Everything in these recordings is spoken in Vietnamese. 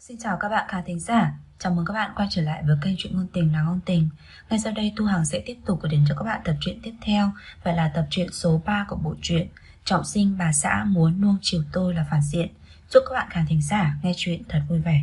Xin chào các bạn khán thính giả, chào mừng các bạn quay trở lại với kênh Truyện Ngôn Tình là Ngôn Tình. Ngay sau đây Thu Hằng sẽ tiếp tục gửi đến cho các bạn tập truyện tiếp theo, và là tập truyện số 3 của bộ truyện Trọng Sinh Bà Xã Muốn Nuông Chiều Tôi Là Phản Diện. Chúc các bạn khán thính giả nghe chuyện thật vui vẻ.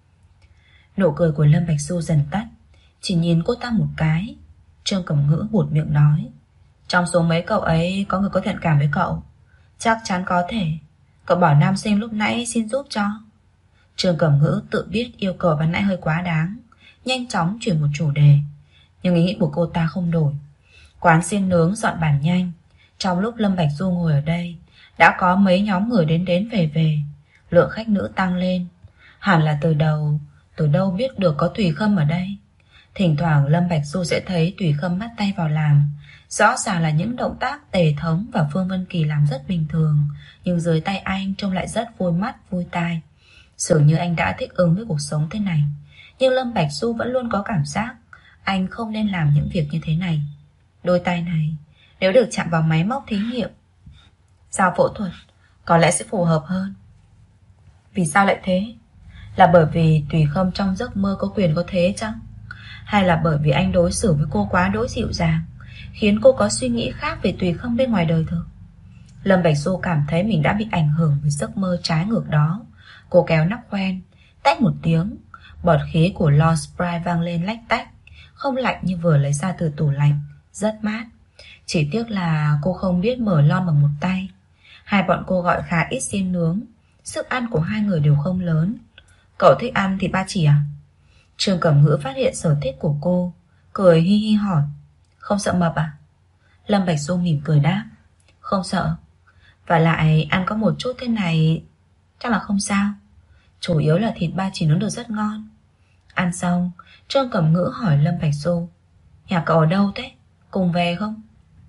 Nụ cười của Lâm Bạch Du dần tắt, chỉ nhìn cô ta một cái. Trương Cẩm Ngữ buột miệng nói: trong số mấy cậu ấy có người có thiện cảm với cậu? Chắc chắn có thể. Cậu bảo nam sinh lúc nãy xin giúp cho. Trương Cẩm Ngữ tự biết yêu cầu ban nãy hơi quá đáng, nhanh chóng chuyển một chủ đề. Nhưng ý nghĩ của cô ta không đổi. Quán xiên nướng dọn bàn nhanh. Trong lúc Lâm Bạch Du ngồi ở đây, đã có mấy nhóm người đến về. Lượng khách nữ tăng lên. Hẳn là từ đâu biết được có Tùy Khâm ở đây. Thỉnh thoảng Lâm Bạch Du sẽ thấy Tùy Khâm bắt tay vào làm. Rõ ràng là những động tác Tề Thống và Phương Vân Kỳ làm rất bình thường, nhưng dưới tay anh trông lại rất vui mắt vui tai. Dường như anh đã thích ứng với cuộc sống thế này. Nhưng Lâm Bạch Du vẫn luôn có cảm giác anh không nên làm những việc như thế này. Đôi tay này nếu được chạm vào máy móc thí nghiệm, sau phẫu thuật, có lẽ sẽ phù hợp hơn. Vì sao lại thế? Là bởi vì Tùy Khâm trong giấc mơ có quyền có thế chăng? Hay là bởi vì anh đối xử với cô quá đỗi dịu dàng, khiến cô có suy nghĩ khác về Tùy Khâm bên ngoài đời thực? Lâm Bạch Du cảm thấy mình đã bị ảnh hưởng bởi giấc mơ trái ngược đó. Cô kéo nắp khoen, tách một tiếng. Bọt khí của Lon Sprite vang lên lách tách, không lạnh như vừa lấy ra từ tủ lạnh, rất mát. Chỉ tiếc là cô không biết mở lon bằng một tay. Hai bọn cô gọi khá ít xiên nướng. Sức ăn của hai người đều không lớn. Cậu thích ăn thịt ba chỉ à? Trương Cẩm Ngữ phát hiện sở thích của cô, cười hi hi hỏi: không sợ mập à? Lâm Bạch Du mỉm cười đáp: không sợ. Và lại ăn có một chút thế này chắc là không sao. Chủ yếu là thịt ba chỉ nướng được rất ngon. Ăn xong, Trương Cẩm Ngữ hỏi Lâm Bạch Du: nhà cậu ở đâu thế? Cùng về không?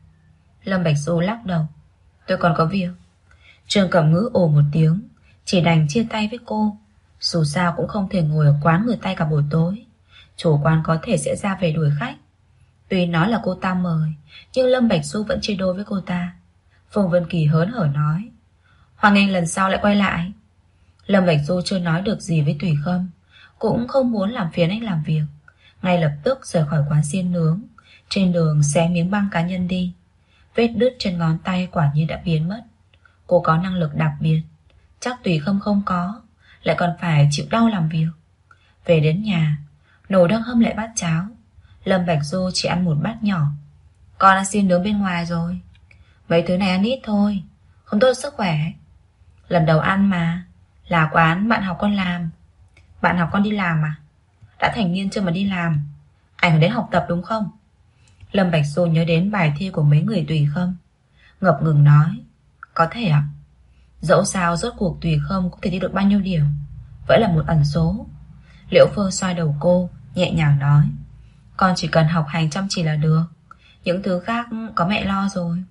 Lâm Bạch Du lắc đầu: tôi còn có việc. Trương Cẩm Ngữ ồ một tiếng, chỉ đành chia tay với cô. Dù sao cũng không thể ngồi ở quán người tay cả buổi tối. Chủ quán có thể sẽ ra về đuổi khách. Tuy nói là cô ta mời, nhưng Lâm Bạch Du vẫn chia đôi với cô ta. Phương Vân Kỳ hớn hở nói: hoan nghênh lần sau lại quay lại. Lâm Bạch Du chưa nói được gì với Tùy Khâm, cũng không muốn làm phiền anh làm việc. Ngay lập tức rời khỏi quán xiên nướng. Trên đường xé miếng băng cá nhân đi. Vết đứt trên ngón tay quả nhiên đã biến mất. Cô có năng lực đặc biệt, chắc Tùy Khâm không có, lại còn phải chịu đau làm việc. Về đến nhà, nồi đang hâm lại bát cháo. Lâm Bạch Du chỉ ăn một bát nhỏ. Con ăn xiên nướng bên ngoài rồi. Mấy thứ này ăn ít thôi, không tốt sức khỏe. Lần đầu ăn mà. Là quán bạn học con làm. Bạn học con đi làm à? Đã thành niên chưa mà đi làm? Ảnh hưởng đến học tập đúng không? Lâm Bạch Du nhớ đến bài thi của mấy người Tùy Khâm, ngập ngừng nói: có thể ạ. Dẫu sao rốt cuộc Tùy Khâm có thể thi được bao nhiêu điểm vẫn là một ẩn số. Liễu Phương xoa đầu cô, nhẹ nhàng nói: con chỉ cần học hành chăm chỉ là được. Những thứ khác có mẹ lo rồi.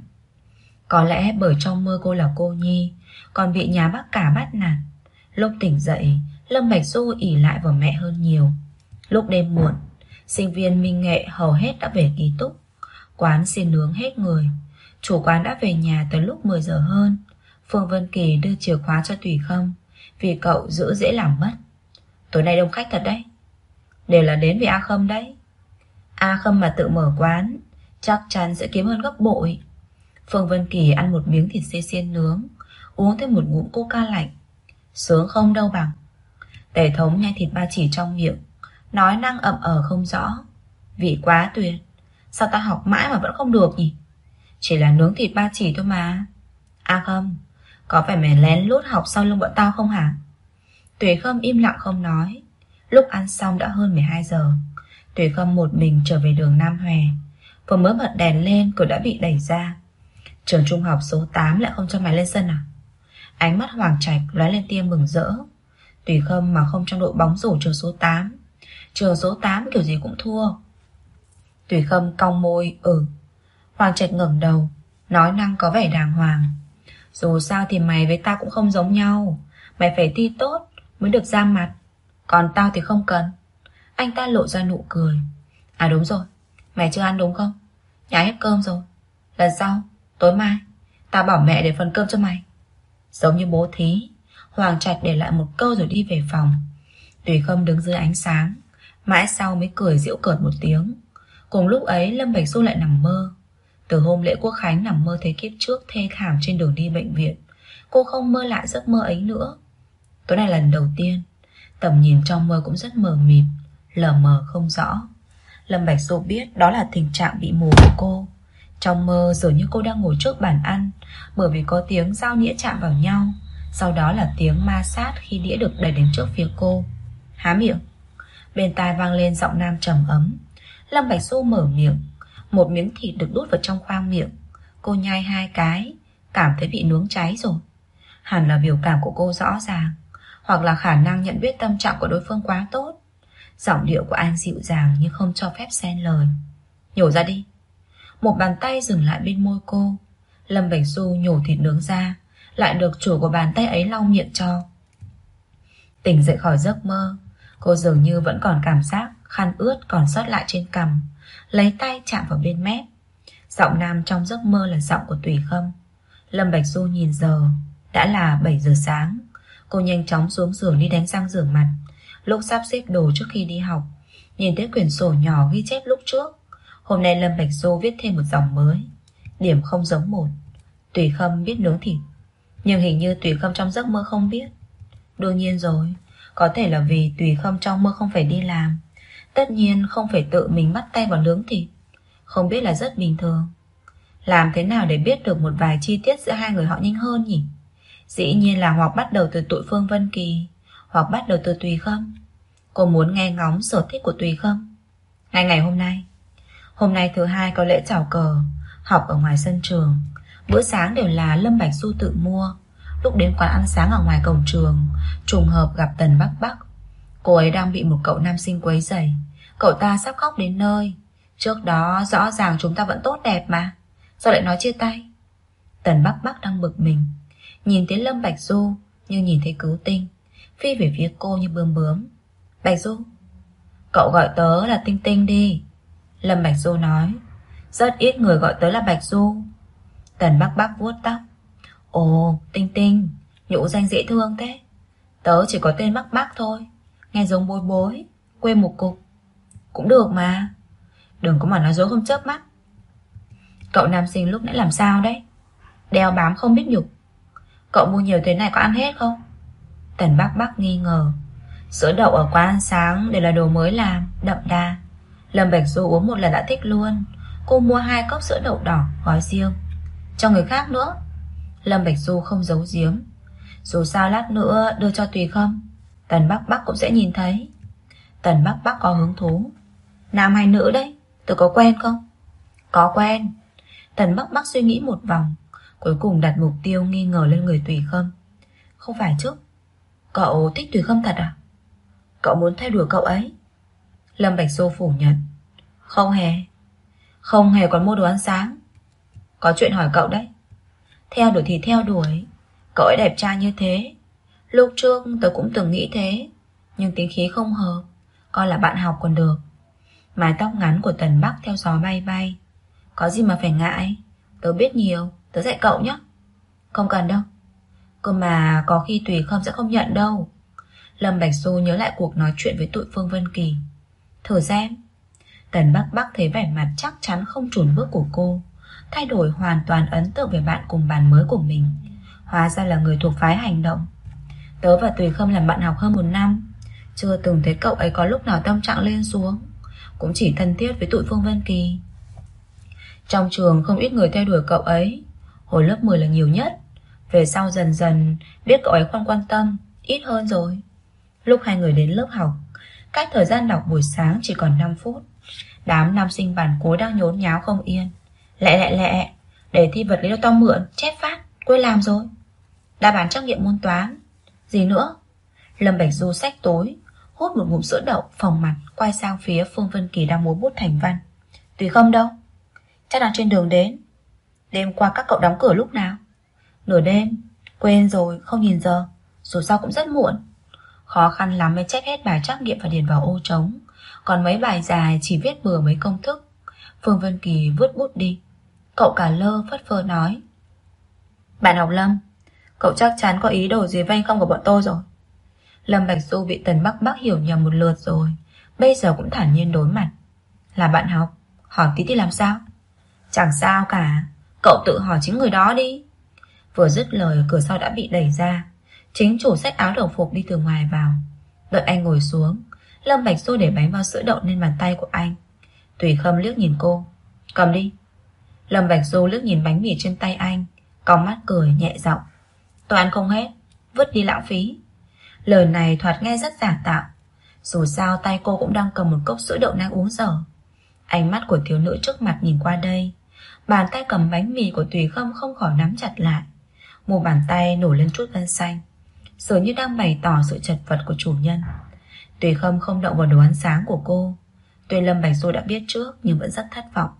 Có lẽ bởi trong mơ cô là cô nhi, còn bị nhà bác cả bắt nạt. Lúc tỉnh dậy, Lâm Bạch Du ỷ lại vào mẹ hơn nhiều. Lúc đêm muộn, sinh viên Minh Nghệ hầu hết đã về ký túc. Quán xiên nướng hết người. Chủ quán đã về nhà từ lúc 10 giờ hơn. Phương Vân Kỳ đưa chìa khóa cho Tùy Khâm, vì cậu giữ dễ làm mất. Tối nay đông khách thật đấy. Đều là đến vì A Khâm đấy. A Khâm mà tự mở quán, chắc chắn sẽ kiếm hơn gấp bội. Phương Vân Kỳ ăn một miếng thịt xê xiên nướng, uống thêm một ngụm coca lạnh. Sướng không đâu bằng. Tề Thống nhai thịt ba chỉ trong miệng, nói năng ậm ờ không rõ: vị quá tuyệt. Sao ta học mãi mà vẫn không được nhỉ? Chỉ là nướng thịt ba chỉ thôi mà. A Khâm, có phải mày lén lút học sau lưng bọn tao không hả? Tùy Khâm im lặng không nói. Lúc ăn xong đã hơn 12 giờ. Tùy Khâm một mình trở về đường Nam Hòe. Vừa mới bật đèn lên, cửa đã bị đẩy ra. Trường trung học số 8 lại không cho mày lên sân à? Ánh mắt Hoàng Trạch lóe lên tia mừng rỡ. Tùy Khâm mà không trong đội bóng rổ trường số 8, trường số 8 kiểu gì cũng thua. Tùy Khâm cong môi: Hoàng Trạch ngẩng đầu, nói năng có vẻ đàng hoàng: dù sao thì mày với tao cũng không giống nhau. Mày phải thi tốt mới được ra mặt, còn tao thì không cần. Anh ta lộ ra nụ cười: à đúng rồi, mày chưa ăn đúng không? Nhà hết cơm rồi. Lần sau, tối mai tao bảo mẹ để phần cơm cho mày. Giống như bố thí, Hoàng Trạch để lại một câu rồi đi về phòng. Tùy Khâm đứng dưới ánh sáng, mãi sau mới cười giễu cợt một tiếng. Cùng lúc ấy Lâm Bạch Du lại nằm mơ. Từ hôm lễ Quốc Khánh nằm mơ thấy kiếp trước thê thảm trên đường đi bệnh viện. Cô không mơ lại giấc mơ ấy nữa. Tối nay lần đầu tiên, tầm nhìn trong mơ cũng rất mờ mịt, lờ mờ không rõ. Lâm Bạch Du biết đó là tình trạng bị mù của cô. Trong mơ dường như cô đang ngồi trước bàn ăn, bởi vì có tiếng dao nĩa chạm vào nhau. Sau đó là tiếng ma sát khi đĩa được đẩy đến trước phía cô. Há miệng. Bên tai vang lên giọng nam trầm ấm. Lâm Bạch Du mở miệng. Một miếng thịt được đút vào trong khoang miệng. Cô nhai 2 cái, cảm thấy bị nướng cháy rồi. Hẳn là biểu cảm của cô rõ ràng, hoặc là khả năng nhận biết tâm trạng của đối phương quá tốt. Giọng điệu của anh dịu dàng nhưng không cho phép xen lời. Nhổ ra đi. Một bàn tay dừng lại bên môi cô. Lâm Bạch Du nhổ thịt nướng ra, lại được chủ của bàn tay ấy lau miệng cho. Tỉnh dậy khỏi giấc mơ, cô dường như vẫn còn cảm giác khăn ướt còn sót lại trên cằm. Lấy tay chạm vào bên mép. Giọng nam trong giấc mơ là giọng của Tùy Khâm. Lâm Bạch Du nhìn giờ, đã là 7 giờ sáng. Cô nhanh chóng xuống giường đi đánh răng rửa mặt. Lúc sắp xếp đồ trước khi đi học, nhìn thấy quyển sổ nhỏ ghi chép lúc trước. Hôm nay Lâm Bạch Du viết thêm một dòng mới. Điểm không giống một. Tùy Khâm biết nướng thịt, nhưng hình như Tùy Khâm trong giấc mơ không biết. Đương nhiên rồi, có thể là vì Tùy Khâm trong mơ không phải đi làm. Tất nhiên không phải tự mình bắt tay vào nướng thịt. Không biết là rất bình thường. Làm thế nào để biết được một vài chi tiết giữa hai người họ nhanh hơn nhỉ? Dĩ nhiên là hoặc bắt đầu từ tụi Phương Vân Kỳ, hoặc bắt đầu từ Tùy Khâm. Cô muốn nghe ngóng sở thích của Tùy Khâm. Ngày hôm nay thứ hai có lễ chào cờ, học ở ngoài sân trường. Bữa sáng đều là Lâm Bạch Du tự mua. Lúc đến quán ăn sáng ở ngoài cổng trường, trùng hợp gặp Tần Bắc Bắc. Cô ấy đang bị một cậu nam sinh quấy rầy. Cậu ta sắp khóc đến nơi. Trước đó rõ ràng chúng ta vẫn tốt đẹp mà, sao lại nói chia tay? Tần Bắc Bắc đang bực mình, nhìn thấy Lâm Bạch Du như nhìn thấy cứu tinh, phi về phía cô như bướm bướm. Bạch Du, cậu gọi tớ là Tinh Tinh đi. Lâm Bạch Du nói. Rất ít người gọi tớ là Bạch Du. Tần Bắc Bắc vuốt tóc. Ồ, Tinh Tinh, nhũ danh dễ thương thế. Tớ chỉ có tên Bắc Bắc thôi, nghe giống bối bối, quê một cục. Cũng được mà. Đừng có mà nói dối không chớp mắt. Cậu nam sinh lúc nãy làm sao đấy? Đeo bám không biết nhục. Cậu mua nhiều thế này có ăn hết không? Tần Bắc Bắc nghi ngờ. Sữa đậu ở quán ăn sáng đều là đồ mới làm, đậm đà. Lâm Bạch Du uống một lần đã thích luôn. Cô mua 2 cốc sữa đậu đỏ gói riêng, cho người khác nữa. Lâm Bạch Du không giấu giếm. Dù sao lát nữa đưa cho Tùy Khâm, Tần Bắc Bắc cũng sẽ nhìn thấy. Tần Bắc Bắc có hứng thú. Nam hay nữ đấy? Tôi có quen không? Có quen. Tần Bắc Bắc suy nghĩ một vòng, cuối cùng đặt mục tiêu nghi ngờ lên người Tùy Khâm. Không phải chứ? Cậu thích Tùy Khâm thật à? Cậu muốn theo đuổi cậu ấy? Lâm Bạch Du phủ nhận. Không hề. Không hề còn mua đồ ăn sáng. Có chuyện hỏi cậu đấy. Theo đuổi thì theo đuổi. Cậu ấy đẹp trai như thế. Lúc trước tớ cũng từng nghĩ thế, nhưng tính khí không hợp, coi là bạn học còn được. Mái tóc ngắn của Tần Bắc theo gió bay bay. Có gì mà phải ngại, tớ biết nhiều, tớ dạy cậu nhé. Không cần đâu. Cơ mà có khi Tùy Khâm sẽ không nhận đâu. Lâm Bạch Du nhớ lại cuộc nói chuyện với tụi Phương Vân Kỳ. Thử xem. Tần Bắc Bắc thấy vẻ mặt chắc chắn không chùn bước của cô, thay đổi hoàn toàn ấn tượng về bạn cùng bàn mới của mình. Hóa ra là người thuộc phái hành động. Tớ và Tùy Khâm làm bạn học hơn 1 năm, chưa từng thấy cậu ấy có lúc nào tâm trạng lên xuống, cũng chỉ thân thiết với tụi Phương Vân Kỳ. Trong trường không ít người theo đuổi cậu ấy, hồi lớp 10 là nhiều nhất. Về sau dần dần biết cậu ấy không quan tâm, ít hơn rồi. Lúc hai người đến lớp học, cách thời gian đọc buổi sáng chỉ còn 5 phút. Đám nam sinh bàn cuối đang nhốn nháo không yên. Lẹ, để thi vật lý cho tao mượn, chép phát, quên làm rồi. Đáp án trắc nghiệm môn toán. Gì nữa? Lâm Bạch Du xách tối, hút một ngụm sữa đậu, phồng mặt, quay sang phía Phương Vân Kỳ đang múa bút thành văn. Tùy Khâm đâu? Chắc đang trên đường đến. Đêm qua các cậu đóng cửa lúc nào? Nửa đêm. Quên rồi, không nhìn giờ. Dù sao cũng rất muộn. Khó khăn lắm mới chép hết bài trắc nghiệm và điền vào ô trống. Còn mấy bài dài chỉ viết bừa mấy công thức. Phương Vân Kỳ vứt bút đi. Cậu cả lơ phất phơ nói. Bạn học Lâm, Cậu chắc chắn có ý đồ gì vênh không của bọn tôi rồi. Lâm Bạch Du bị Tần Bắc Bắc hiểu nhầm một lượt rồi, bây giờ cũng thản nhiên đối mặt. Là bạn học, hỏi tí thì làm sao? Chẳng sao cả, cậu tự hỏi chính người đó đi. Vừa dứt lời, cửa sau đã bị đẩy ra. Chính chủ xách áo đồng phục đi từ ngoài vào. Đợi anh ngồi xuống, Lâm Bạch Du để bánh bao sữa đậu lên bàn tay của anh. Tùy Khâm liếc nhìn cô. Cầm đi. Lâm Bạch Du liếc nhìn bánh mì trên tay anh, cong mắt cười nhẹ giọng. Tôi ăn không hết, vứt đi lãng phí. Lời này thoạt nghe rất giả tạo. Dù sao tay cô cũng đang cầm một cốc sữa đậu đang uống dở. Ánh mắt của thiếu nữ trước mặt nhìn qua đây, bàn tay cầm bánh mì của Tùy Khâm không khỏi nắm chặt lại. Mu bàn tay nổi lên chút gân xanh, dường như đang bày tỏ sự chật vật của chủ nhân. Tùy Khâm không động vào đồ ăn sáng của cô. Tuy Lâm Bạch Du đã biết trước nhưng vẫn rất thất vọng.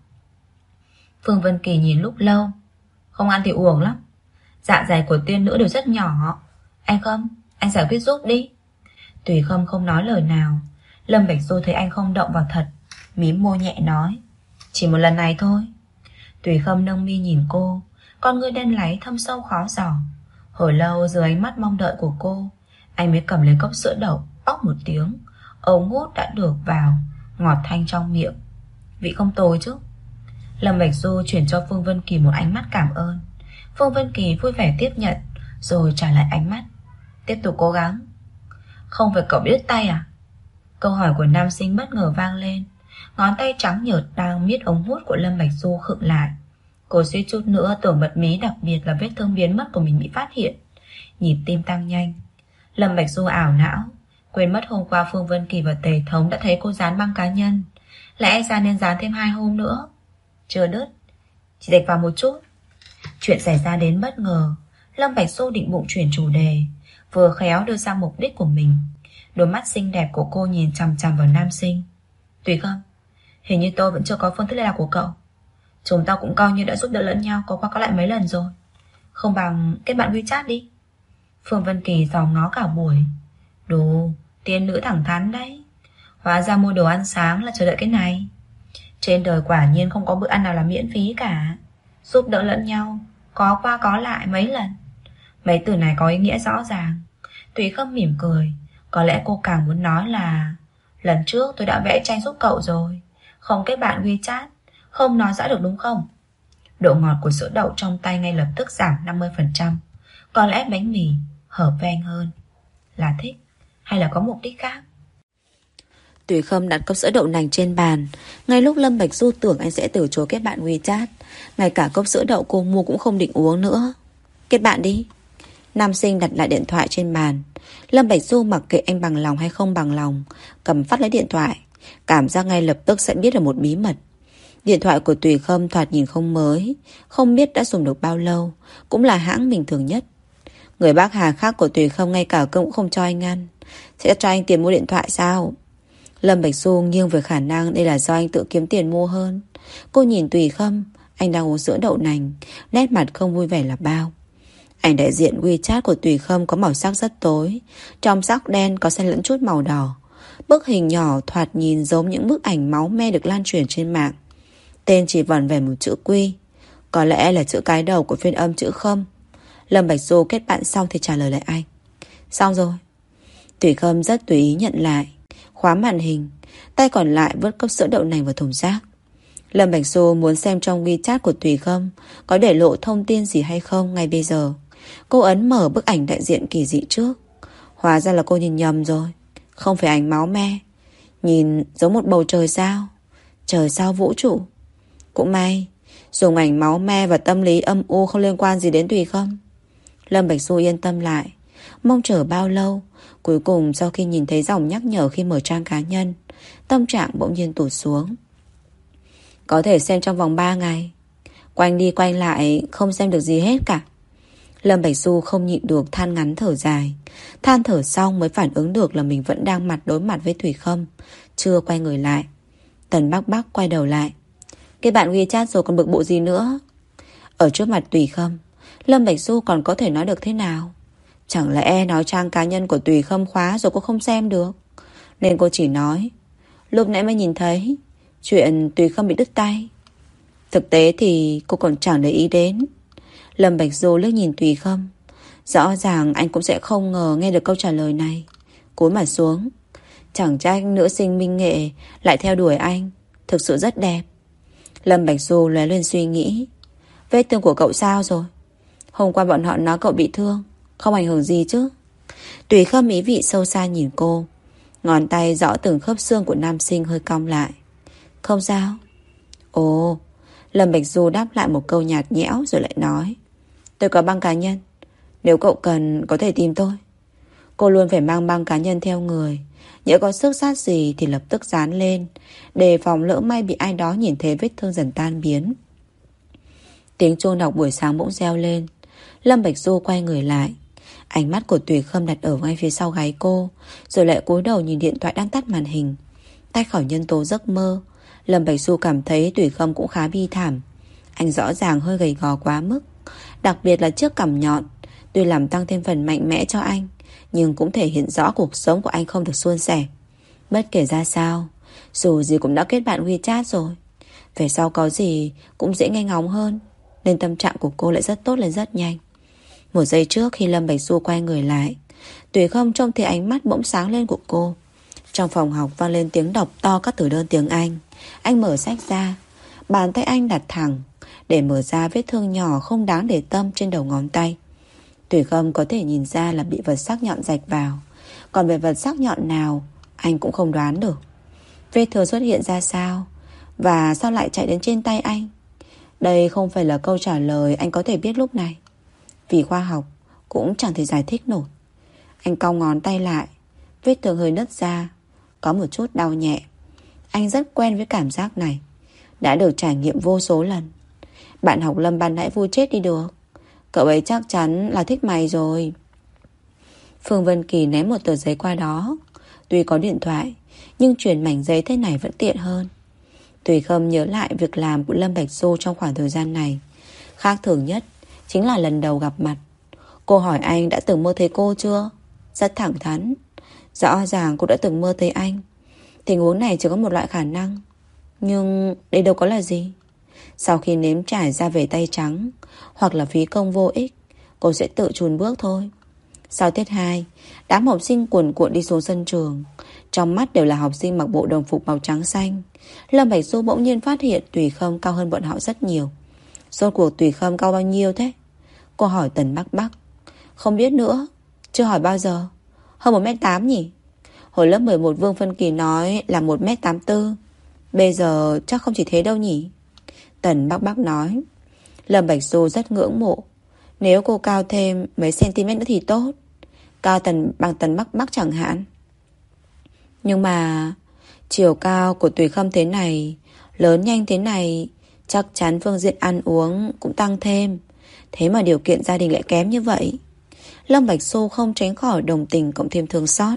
Phương Vân Kỳ nhìn lúc lâu. Không ăn thì uổng lắm. Dạ dày của tiên nữ đều rất nhỏ. Anh Khâm, anh giải quyết giúp đi. Tùy Khâm không nói lời nào. Lâm Bạch Du thấy anh không động vào thật, mím môi nhẹ nói. Chỉ một lần này thôi. Tùy Khâm nâng mi nhìn cô, con ngươi đen láy thâm sâu khó dò. Hồi lâu dưới ánh mắt mong đợi của cô, anh mới cầm lấy cốc sữa đậu, óc một tiếng, ống hút đã được vào, ngọt thanh trong miệng. Vị không tồi chứ. Lâm Bạch Du chuyển cho Phương Vân Kỳ một ánh mắt cảm ơn. Phương Vân Kỳ vui vẻ tiếp nhận, rồi trả lại ánh mắt. Tiếp tục cố gắng. Không phải cậu biết đứt tay à? Câu hỏi của nam sinh bất ngờ vang lên. Ngón tay trắng nhợt đang miết ống hút của Lâm Bạch Du khựng lại. Cô suýt chút nữa tưởng bật mí, đặc biệt là vết thương biến mất của mình bị phát hiện. Nhịp tim tăng nhanh. Lâm Bạch Du ảo não, quên mất hôm qua Phương Vân Kỳ và Tề Thống đã thấy cô dán băng cá nhân. Lẽ ra nên dán thêm 2 hôm nữa. Chưa đứt, chỉ đạch vào một chút. Chuyện xảy ra đến bất ngờ. Lâm Bạch Du định bụng chuyển chủ đề, vừa khéo đưa ra mục đích của mình. Đôi mắt xinh đẹp của cô nhìn chằm chằm vào nam sinh. Tùy Khâm, hình như tôi vẫn chưa có phương thức liên lạc của cậu. Chúng ta cũng coi như đã giúp đỡ lẫn nhau có qua có lại mấy lần rồi. Không bằng kết bạn WeChat đi. Phương Vân Kỳ dò ngó cả buổi. Đồ, tiên nữ thẳng thắn đấy. Hóa ra mua đồ ăn sáng là chờ đợi cái này. Trên đời quả nhiên không có bữa ăn nào là miễn phí cả. Giúp đỡ lẫn nhau, có qua có lại mấy lần. Mấy từ này có ý nghĩa rõ ràng. Tùy Khâm mỉm cười. Có lẽ cô càng muốn nói là lần trước tôi đã vẽ tranh giúp cậu rồi, không kết bạn WeChat. Không nói rõ được đúng không? Độ ngọt của sữa đậu trong tay ngay lập tức giảm 50%. Có lẽ bánh mì hợp với anh hơn. Là thích hay là có mục đích khác? Tùy Khâm đặt cốc sữa đậu nành trên bàn. Ngay lúc Lâm Bạch Du tưởng anh sẽ từ chối kết bạn WeChat, ngay cả cốc sữa đậu cô mua cũng không định uống nữa. Kết bạn đi. Nam sinh đặt lại điện thoại trên bàn. Lâm Bạch Du mặc kệ anh bằng lòng hay không bằng lòng, cầm phát lấy điện thoại. Cảm giác ngay lập tức sẽ biết được một bí mật. Điện thoại của Tùy Khâm thoạt nhìn không mới, không biết đã dùng được bao lâu, cũng là hãng bình thường nhất. Người bác Hà khác của Tùy Khâm ngay cả cơm cũng không cho anh ăn. Sẽ cho anh tiền mua điện thoại sao? Lâm Bạch Du nghiêng về khả năng đây là do anh tự kiếm tiền mua hơn. Cô nhìn Tùy Khâm, anh đang uống sữa đậu nành, nét mặt không vui vẻ là bao. Ảnh đại diện WeChat của Tùy Khâm có màu sắc rất tối, trong sắc đen có xen lẫn chút màu đỏ. Bức hình nhỏ thoạt nhìn giống những bức ảnh máu me được lan truyền trên mạng. Tên chỉ vỏn vẹn một chữ Quy, có lẽ là chữ cái đầu của phiên âm chữ Khâm. Lâm Bạch Du kết bạn xong thì trả lời lại anh. Xong rồi. Tùy Khâm rất tùy ý nhận lại, khóa màn hình, tay còn lại vứt cốc sữa đậu nành vào thùng rác. Lâm Bạch Du muốn xem trong WeChat của Tùy Khâm có để lộ thông tin gì hay không ngay bây giờ. Cô ấn mở bức ảnh đại diện kỳ dị trước. Hóa ra là cô nhìn nhầm rồi. Không phải ảnh máu me, nhìn giống một bầu trời sao. Trời sao vũ trụ. Cũng may dùng ảnh máu me và tâm lý âm u không liên quan gì đến Tùy Khâm. Lâm Bạch Du yên tâm lại. Mong chờ bao lâu, cuối cùng sau khi nhìn thấy dòng nhắc nhở khi mở trang cá nhân, tâm trạng bỗng nhiên tụt xuống. Có thể xem trong vòng 3 ngày. Quanh đi quanh lại không xem được gì hết cả. Lâm Bạch Du không nhịn được than ngắn thở dài. Than thở xong mới phản ứng được là mình vẫn đang mặt đối mặt với Thủy Khâm, chưa quay người lại. Tần Bắc Bắc quay đầu lại. Cái bạn WeChat rồi còn bực bội gì nữa? Ở trước mặt Tùy Khâm, Lâm Bạch Du còn có thể nói được thế nào? Chẳng lẽ nói trang cá nhân của Tùy Khâm khóa rồi cô không xem được? Nên cô chỉ nói lúc nãy mới nhìn thấy chuyện Tùy Khâm bị đứt tay. Thực tế thì cô còn chẳng để ý đến. Lâm Bạch Du liếc nhìn Tùy Khâm. Rõ ràng anh cũng sẽ không ngờ nghe được câu trả lời này. Cúi mặt xuống. Chẳng trách nữ sinh Minh Nghệ lại theo đuổi anh, thực sự rất đẹp. Lâm Bạch Du lóe lên suy nghĩ. Vết thương của cậu sao rồi? Hôm qua bọn họ nói cậu bị thương, không ảnh hưởng gì chứ? Tùy Khâm ý vị sâu xa nhìn cô. Ngón tay gõ từng khớp xương của nam sinh hơi cong lại. Không sao. Ồ. Lâm Bạch Du đáp lại một câu nhạt nhẽo rồi lại nói. Tôi có băng cá nhân, nếu cậu cần có thể tìm tôi. Cô luôn phải mang băng cá nhân theo người, nhỡ có xước sát gì thì lập tức dán lên, đề phòng lỡ may bị ai đó nhìn thấy vết thương dần tan biến. Tiếng chuông đọc buổi sáng bỗng reo lên. Lâm Bạch Du quay người lại. Ánh mắt của Tùy Khâm đặt ở ngay phía sau gáy cô, rồi lại cúi đầu nhìn điện thoại đang tắt màn hình. Tách khỏi nhân tố giấc mơ, Lâm Bạch Du cảm thấy Tùy Khâm cũng khá bi thảm. Anh rõ ràng hơi gầy gò quá mức, đặc biệt là chiếc cằm nhọn. Tuy làm tăng thêm phần mạnh mẽ cho anh, nhưng cũng thể hiện rõ cuộc sống của anh không được suôn sẻ. Bất kể ra sao, dù gì cũng đã kết bạn WeChat rồi, về sau có gì cũng dễ nghe ngóng hơn, nên tâm trạng của cô lại rất tốt lên rất nhanh. Một giây trước khi Lâm Bạch Du quay người lại, Tùy Khâm trông thấy ánh mắt bỗng sáng lên của cô. Trong phòng học vang lên tiếng đọc to các từ đơn tiếng Anh. Anh mở sách ra, bàn tay anh đặt thẳng để mở ra vết thương nhỏ không đáng để tâm trên đầu ngón tay. Tùy Khâm có thể nhìn ra là bị vật sắc nhọn rạch vào, còn về vật sắc nhọn nào anh cũng không đoán được. Vết thương xuất hiện ra sao, và sao lại chạy đến trên tay anh? Đây không phải là câu trả lời anh có thể biết lúc này. Vì khoa học cũng chẳng thể giải thích nổi. Anh cong ngón tay lại, vết thương hơi nứt ra, có một chút đau nhẹ. Anh rất quen với cảm giác này, đã được trải nghiệm vô số lần. Bạn học Lâm ban nãy vui chết đi được. Cậu ấy chắc chắn là thích mày rồi. Phương Vân Kỳ ném một tờ giấy qua đó. Tuy có điện thoại, nhưng chuyển mảnh giấy thế này vẫn tiện hơn. Tùy Khâm nhớ lại việc làm của Lâm Bạch Du trong khoảng thời gian này. Khác thường nhất chính là lần đầu gặp mặt. Cô hỏi anh đã từng mơ thấy cô chưa? Rất thẳng thắn. Rõ ràng cô đã từng mơ thấy anh. Tình huống này chỉ có một loại khả năng, nhưng đây đâu có là gì. Sau khi nếm trải ra về tay trắng, hoặc là phí công vô ích, cô sẽ tự chùn bước thôi. Sau tiết 2, đám học sinh cuồn cuộn đi xuống sân trường. Trong mắt đều là học sinh mặc bộ đồng phục màu trắng xanh. Lâm Bạch Du bỗng nhiên phát hiện Tùy Khâm cao hơn bọn họ rất nhiều. Rốt cuộc Tùy Khâm cao bao nhiêu thế? Cô hỏi Tần Bắc Bắc. Không biết nữa, chưa hỏi bao giờ. Hơn 1m8 nhỉ? Hồi lớp 11 Vương Phân Kỳ nói là 1m84. Bây giờ chắc không chỉ thế đâu nhỉ? Tần Bắc Bắc nói. Lâm Bạch Du rất ngưỡng mộ. Nếu cô cao thêm mấy cm nữa thì tốt. Cao bằng Tần Bắc Bắc chẳng hạn. Nhưng mà chiều cao của Tùy Khâm thế này, lớn nhanh thế này, chắc chắn phương diện ăn uống cũng tăng thêm. Thế mà điều kiện gia đình lại kém như vậy. Lâm Bạch Du không tránh khỏi đồng tình cộng thêm thương xót.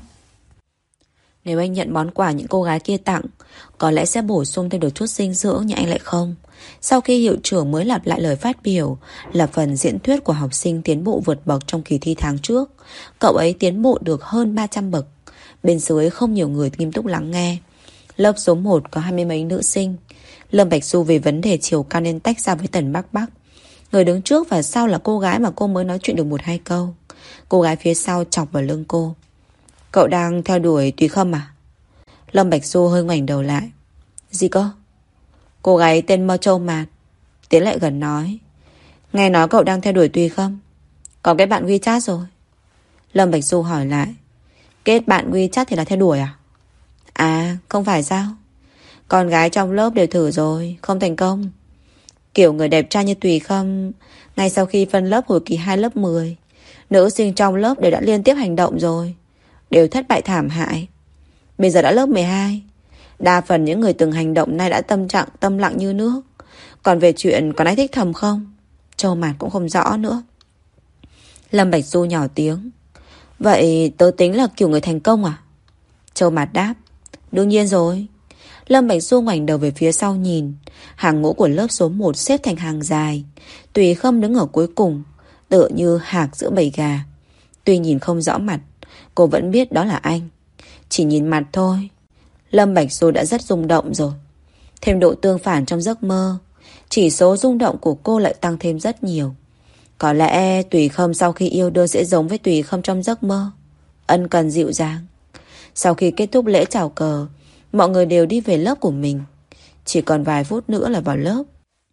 Nếu anh nhận món quà những cô gái kia tặng, có lẽ sẽ bổ sung thêm được chút dinh dưỡng, nhưng anh lại không. Sau khi hiệu trưởng mới lặp lại lời phát biểu là phần diễn thuyết của học sinh tiến bộ vượt bậc trong kỳ thi tháng trước, cậu ấy tiến bộ được hơn 300 bậc. Bên dưới không nhiều người nghiêm túc lắng nghe. Lớp số 1 có 20 mấy nữ sinh. Lâm Bạch Du về vấn đề chiều cao nên tách ra với Tần Bắc Bắc. Người đứng trước và sau là cô gái mà cô mới nói chuyện được 1-2 câu. Cô gái phía sau chọc vào lưng cô. Cậu đang theo đuổi Tùy Khâm à? Lâm Bạch Du hơi ngoảnh đầu lại. Gì cơ? Cô gái tên Mơ Châu Mạt tiến lại gần nói. Nghe nói cậu đang theo đuổi Tùy Khâm. Có kết bạn WeChat rồi. Lâm Bạch Du hỏi lại. Kết bạn WeChat thì là theo đuổi à? À, không phải sao? Con gái trong lớp đều thử rồi, không thành công. Kiểu người đẹp trai như Tùy Khâm, ngay sau khi phân lớp hồi kỳ 2 lớp 10, nữ sinh trong lớp đều đã liên tiếp hành động rồi, đều thất bại thảm hại. Bây giờ đã lớp 12, đa phần những người từng hành động nay đã tâm lặng như nước. Còn về chuyện còn ai thích thầm không, Châu Mạt cũng không rõ nữa. Lâm Bạch Du nhỏ tiếng. Vậy tớ tính là kiểu người thành công à? Châu Mạt đáp. Đương nhiên rồi. Lâm Bạch Du ngoảnh đầu về phía sau nhìn. Hàng ngũ của lớp số 1 xếp thành hàng dài. Tùy Khâm đứng ở cuối cùng, tựa như hạc giữa bầy gà. Tuy nhìn không rõ mặt, cô vẫn biết đó là anh. Chỉ nhìn mặt thôi, Lâm Bạch Du đã rất rung động rồi. Thêm độ tương phản trong giấc mơ, chỉ số rung động của cô lại tăng thêm rất nhiều. Có lẽ Tùy Khâm sau khi yêu đương sẽ giống với Tùy Khâm trong giấc mơ, ân cần dịu dàng. Sau khi kết thúc lễ chào cờ, mọi người đều đi về lớp của mình. Chỉ còn vài phút nữa là vào lớp.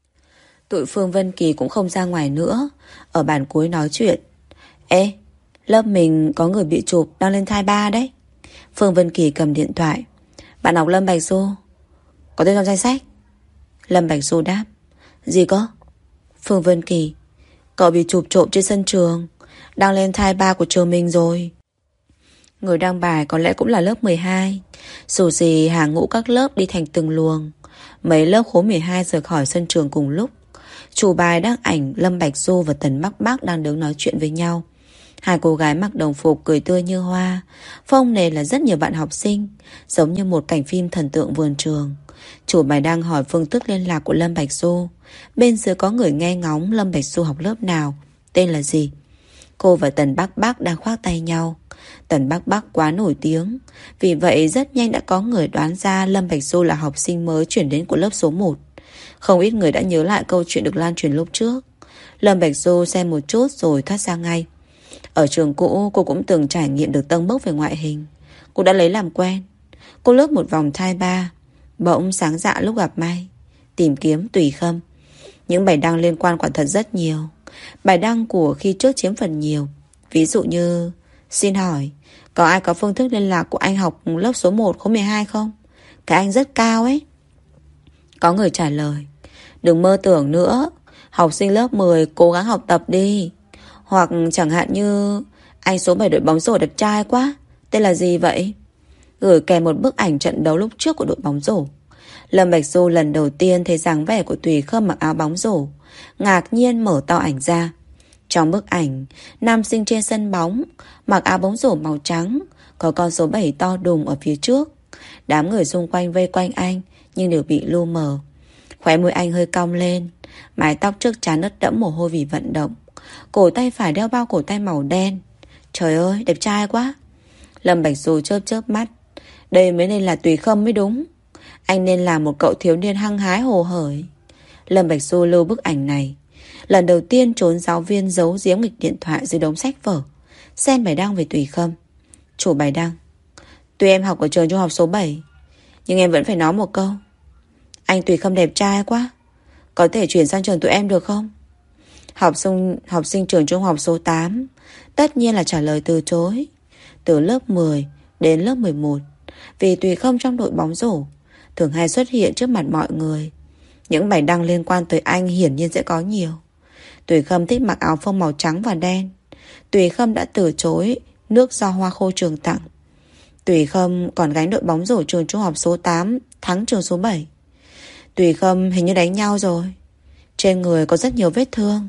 Tụi Phương Vân Kỳ cũng không ra ngoài nữa, ở bàn cuối nói chuyện. Ê, lớp mình có người bị chụp đang lên thai 3 đấy. Phương Vân Kỳ cầm điện thoại. Bạn học Lâm Bạch Du có tên trong danh sách. Lâm Bạch Du đáp. Gì cơ? Phương Vân Kỳ. Cậu bị chụp trộm trên sân trường, đang lên thai 3 của trường mình rồi. Người đăng bài có lẽ cũng là lớp 12. Dù gì hàng ngũ các lớp đi thành từng luồng. Mấy lớp khối 12 rời khỏi sân trường cùng lúc. Chủ bài đăng ảnh Lâm Bạch Du và Tần Bắc Bắc đang đứng nói chuyện với nhau. Hai cô gái mặc đồng phục cười tươi như hoa. Phông nền là rất nhiều bạn học sinh, giống như một cảnh phim thần tượng vườn trường. Chủ bài đang hỏi phương thức liên lạc của Lâm Bạch Du. Bên dưới có người nghe ngóng Lâm Bạch Du học lớp nào, tên là gì. Cô và Tần Bắc Bắc đang khoác tay nhau. Tần Bắc Bắc quá nổi tiếng, vì vậy rất nhanh đã có người đoán ra Lâm Bạch Du là học sinh mới chuyển đến của lớp số 1. Không ít người đã nhớ lại câu chuyện được lan truyền lúc trước. Lâm Bạch Du xem một chút rồi thoát ra ngay. Ở trường cũ cô cũng từng trải nghiệm được tâng bốc về ngoại hình. Cô đã lấy làm quen. Cô lướt một vòng thai 3, bỗng sáng dạ lúc gặp may. Tìm kiếm Tùy Khâm. Những bài đăng liên quan quả thật rất nhiều. Bài đăng của khi trước chiếm phần nhiều. Ví dụ như: xin hỏi, có ai có phương thức liên lạc của anh học lớp số 1 khối 12 không? Cái anh rất cao ấy. Có người trả lời: đừng mơ tưởng nữa, học sinh lớp 10 cố gắng học tập đi. Hoặc chẳng hạn như: anh số 7 đội bóng rổ đẹp trai quá, tên là gì vậy? Gửi kèm một bức ảnh trận đấu lúc trước của đội bóng rổ. Lâm Bạch Du lần đầu tiên thấy dáng vẻ của Tùy Khâm mặc áo bóng rổ, ngạc nhiên mở to ảnh ra. Trong bức ảnh, nam sinh trên sân bóng mặc áo bóng rổ màu trắng, có con số 7 to đùng ở phía trước. Đám người xung quanh vây quanh anh nhưng đều bị lu mờ. Khóe môi anh hơi cong lên, mái tóc trước trán ướt đẫm mồ hôi vì vận động. Cổ tay phải đeo bao cổ tay màu đen. Trời ơi, đẹp trai quá. Lâm Bạch Du chớp chớp mắt. Đây mới nên là Tùy Khâm mới đúng. Anh nên là một cậu thiếu niên hăng hái hồ hởi. Lâm Bạch Du lưu bức ảnh này. Lần đầu tiên trốn giáo viên giấu giếm nghịch điện thoại dưới đống sách vở. Xem bài đăng về Tùy Khâm. Chủ bài đăng: tuy em học ở trường trung học số 7, nhưng em vẫn phải nói một câu. Anh Tùy Khâm đẹp trai quá, có thể chuyển sang trường tụi em được không? Học sinh trường trung học số 8 tất nhiên là trả lời từ chối. Từ lớp 10 đến lớp 11, vì Tùy Khâm trong đội bóng rổ thường hay xuất hiện trước mặt mọi người. Những bài đăng liên quan tới anh hiển nhiên sẽ có nhiều. Tùy Khâm thích mặc áo phông màu trắng và đen. Tùy Khâm đã từ chối nước do hoa khô trường tặng. Tùy Khâm còn gánh đội bóng rổ trường trung học số 8 thắng trường số 7. Tùy Khâm hình như đánh nhau rồi, trên người có rất nhiều vết thương.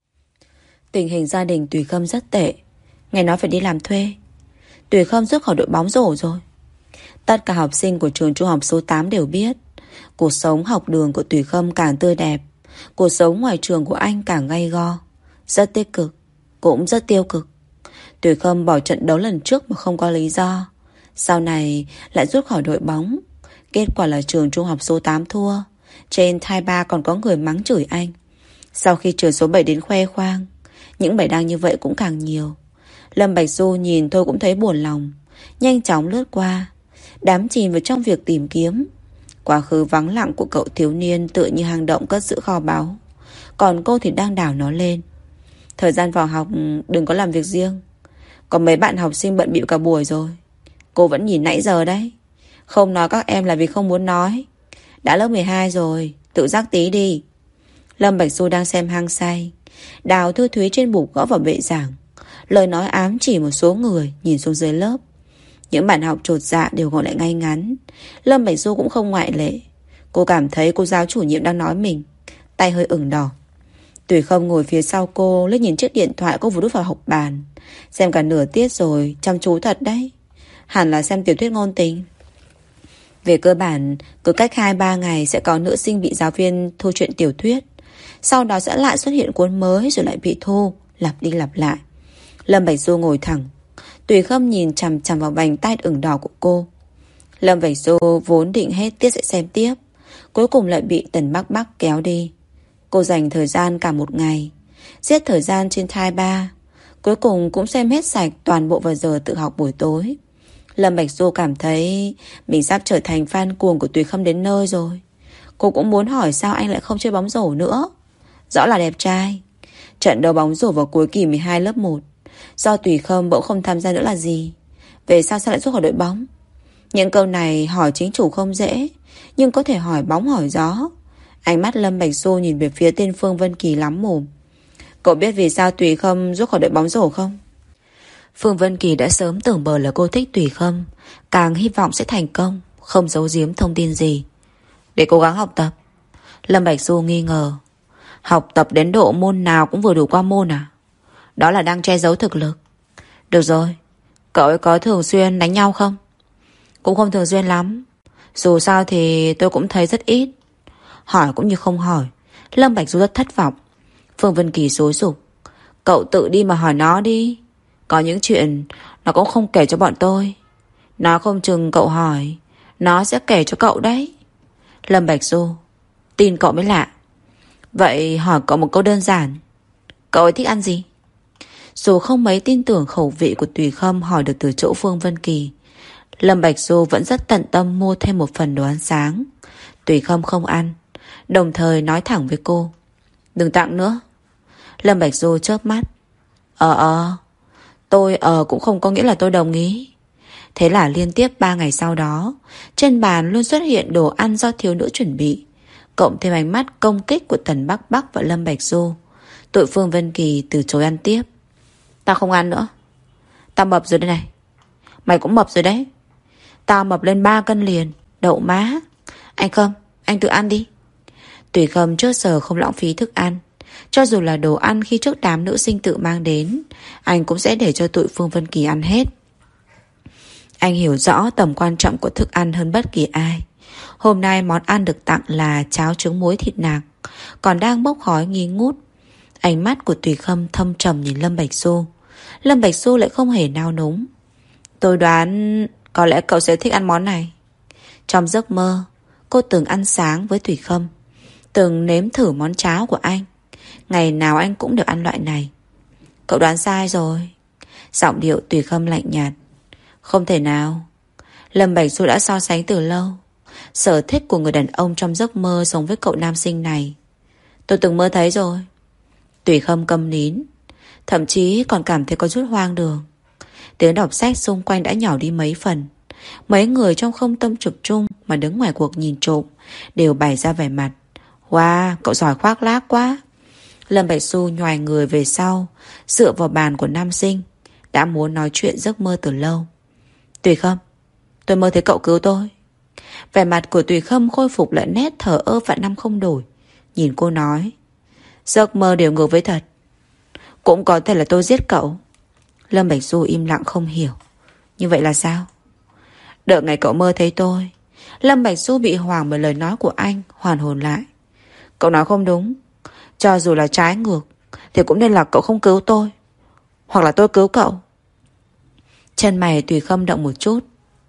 Tình hình gia đình Tùy Khâm rất tệ, nghe nói phải đi làm thuê. Tùy Khâm rút khỏi đội bóng rổ rồi. Tất cả học sinh của trường trung học số 8 đều biết cuộc sống học đường của Tùy Khâm càng tươi đẹp, cuộc sống ngoài trường của anh càng gay go. Rất tích cực, cũng rất tiêu cực. Tùy Khâm bỏ trận đấu lần trước mà không có lý do, sau này lại rút khỏi đội bóng. Kết quả là trường trung học số 8 thua. Trên thai 3 còn có người mắng chửi anh. Sau khi trường số 7 đến khoe khoang, những bài đăng như vậy cũng càng nhiều. Lâm Bạch Du nhìn thôi cũng thấy buồn lòng, nhanh chóng lướt qua, đắm chìm vào trong việc tìm kiếm. Quá khứ vắng lặng của cậu thiếu niên tựa như hang động cất giữ kho báu, còn cô thì đang đào nó lên. Thời gian vào học đừng có làm việc riêng, có mấy bạn học sinh bận bịu cả buổi rồi. Cô vẫn nhìn nãy giờ đấy. Không nói các em là vì không muốn nói. Đã lớp 12 rồi, tự giác tí đi. Lâm Bạch Du đang xem hăng say. Đào Thư Thúy trên bục gõ vào bệ giảng. Lời nói ám chỉ một số người nhìn xuống dưới lớp. Những bạn học chột dạ đều ngồi lại ngay ngắn. Lâm Bạch Du cũng không ngoại lệ. Cô cảm thấy cô giáo chủ nhiệm đang nói mình, tay hơi ửng đỏ. Tùy Khâm ngồi phía sau cô, liếc nhìn chiếc điện thoại cô vừa đút vào học bàn. Xem cả nửa tiết rồi, chăm chú thật đấy. Hẳn là xem tiểu thuyết ngôn tình. Về cơ bản, cứ cách 2-3 ngày sẽ có nữ sinh bị giáo viên thu truyện tiểu thuyết. Sau đó sẽ lại xuất hiện cuốn mới rồi lại bị thu, lặp đi lặp lại. Lâm Bạch Du ngồi thẳng. Tùy Khâm nhìn chằm chằm vào vành tai ửng đỏ của cô. Lâm Bạch Du vốn định hết tiết sẽ xem tiếp, cuối cùng lại bị Tần Bắc Bắc kéo đi. Cô dành thời gian cả một ngày, giết thời gian trên thai ba. Cuối cùng cũng xem hết sạch toàn bộ vào giờ tự học buổi tối. Lâm Bạch Du cảm thấy mình sắp trở thành fan cuồng của Tùy Khâm đến nơi rồi. Cô cũng muốn hỏi sao anh lại không chơi bóng rổ nữa. Rõ là đẹp trai. Trận đấu bóng rổ vào cuối kỳ 12 lớp 1 do Tùy Khâm bỗng không tham gia nữa là gì? Về sao lại rút khỏi đội bóng? Những câu này hỏi chính chủ không dễ, nhưng có thể hỏi bóng hỏi gió. Ánh mắt Lâm Bạch Du nhìn về phía tên Phương Vân Kỳ lắm mồm. Cậu biết vì sao Tùy Khâm rút khỏi đội bóng rổ không? Phương Vân Kỳ đã sớm tưởng bờ là cô thích Tùy Khâm, càng hy vọng sẽ thành công, không giấu giếm thông tin gì. Để cố gắng học tập. Lâm Bạch Du nghi ngờ. Học tập đến độ môn nào cũng vừa đủ qua môn à? Đó là đang che giấu thực lực. Được rồi, cậu ấy có thường xuyên đánh nhau không? Cũng không thường xuyên lắm. Dù sao thì tôi cũng thấy rất ít. Hỏi cũng như không hỏi. Lâm Bạch Du rất thất vọng. Phương Vân Kỳ xúi giục. Cậu tự đi mà hỏi nó đi. Có những chuyện nó cũng không kể cho bọn tôi. Nó không chừng cậu hỏi, nó sẽ kể cho cậu đấy. Lâm Bạch Du. Tin cậu mới lạ. Vậy hỏi cậu một câu đơn giản. Cậu ấy thích ăn gì? Dù không mấy tin tưởng khẩu vị của Tùy Khâm hỏi được từ chỗ Phương Vân Kỳ, Lâm Bạch Du vẫn rất tận tâm mua thêm một phần đồ ăn sáng. Tùy Khâm không ăn, đồng thời nói thẳng với cô. Đừng tặng nữa. Lâm Bạch Du chớp mắt. Tôi cũng không có nghĩa là tôi đồng ý. Thế là liên tiếp 3 ngày sau đó, trên bàn luôn xuất hiện đồ ăn do thiếu nữ chuẩn bị, cộng thêm ánh mắt công kích của Tần Bắc Bắc và Lâm Bạch Du. Tụi Phương Vân Kỳ từ chối ăn tiếp. Tao không ăn nữa. Tao mập rồi đây này. Mày cũng mập rồi đấy. Tao mập lên 3 cân liền. Đậu má. Anh Khâm, anh tự ăn đi. Tùy Khâm trước giờ không lãng phí thức ăn. Cho dù là đồ ăn khi trước đám nữ sinh tự mang đến, anh cũng sẽ để cho tụi Phương Vân Kỳ ăn hết. Anh hiểu rõ tầm quan trọng của thức ăn hơn bất kỳ ai. Hôm nay món ăn được tặng là cháo trứng muối thịt nạc, còn đang bốc khói nghi ngút. Ánh mắt của Tùy Khâm thâm trầm nhìn Lâm Bạch Du. Lâm Bạch Du lại không hề nao núng. Tôi đoán có lẽ cậu sẽ thích ăn món này. Trong giấc mơ, cô từng ăn sáng với Tùy Khâm, từng nếm thử món cháo của anh. Ngày nào anh cũng được ăn loại này. Cậu đoán sai rồi. Giọng điệu Tùy Khâm lạnh nhạt. Không thể nào. Lâm Bạch Du đã so sánh từ lâu. Sở thích của người đàn ông trong giấc mơ giống với cậu nam sinh này. Tôi từng mơ thấy rồi. Tùy Khâm câm nín, thậm chí còn cảm thấy có chút hoang đường. Tiếng đọc sách xung quanh đã nhỏ đi mấy phần. Mấy người trong không tâm trực trung mà đứng ngoài cuộc nhìn trộm đều bày ra vẻ mặt. Wow, cậu giỏi khoác lác quá. Lâm Bạch Du nhoài người về sau, dựa vào bàn của nam sinh, đã muốn nói chuyện giấc mơ từ lâu. Tùy Khâm, tôi mơ thấy cậu cứu tôi. Vẻ mặt của Tùy Khâm khôi phục lại nét thờ ơ vạn năm không đổi. Nhìn cô nói, giấc mơ đều ngược với thật. Cũng có thể là tôi giết cậu. Lâm Bạch Du im lặng không hiểu. Như vậy là sao? Đợi ngày cậu mơ thấy tôi. Lâm Bạch Du bị hoảng bởi lời nói của anh, hoàn hồn lại. Cậu nói không đúng. Cho dù là trái ngược thì cũng nên là cậu không cứu tôi, hoặc là tôi cứu cậu. Chân mày Tùy Khâm động một chút.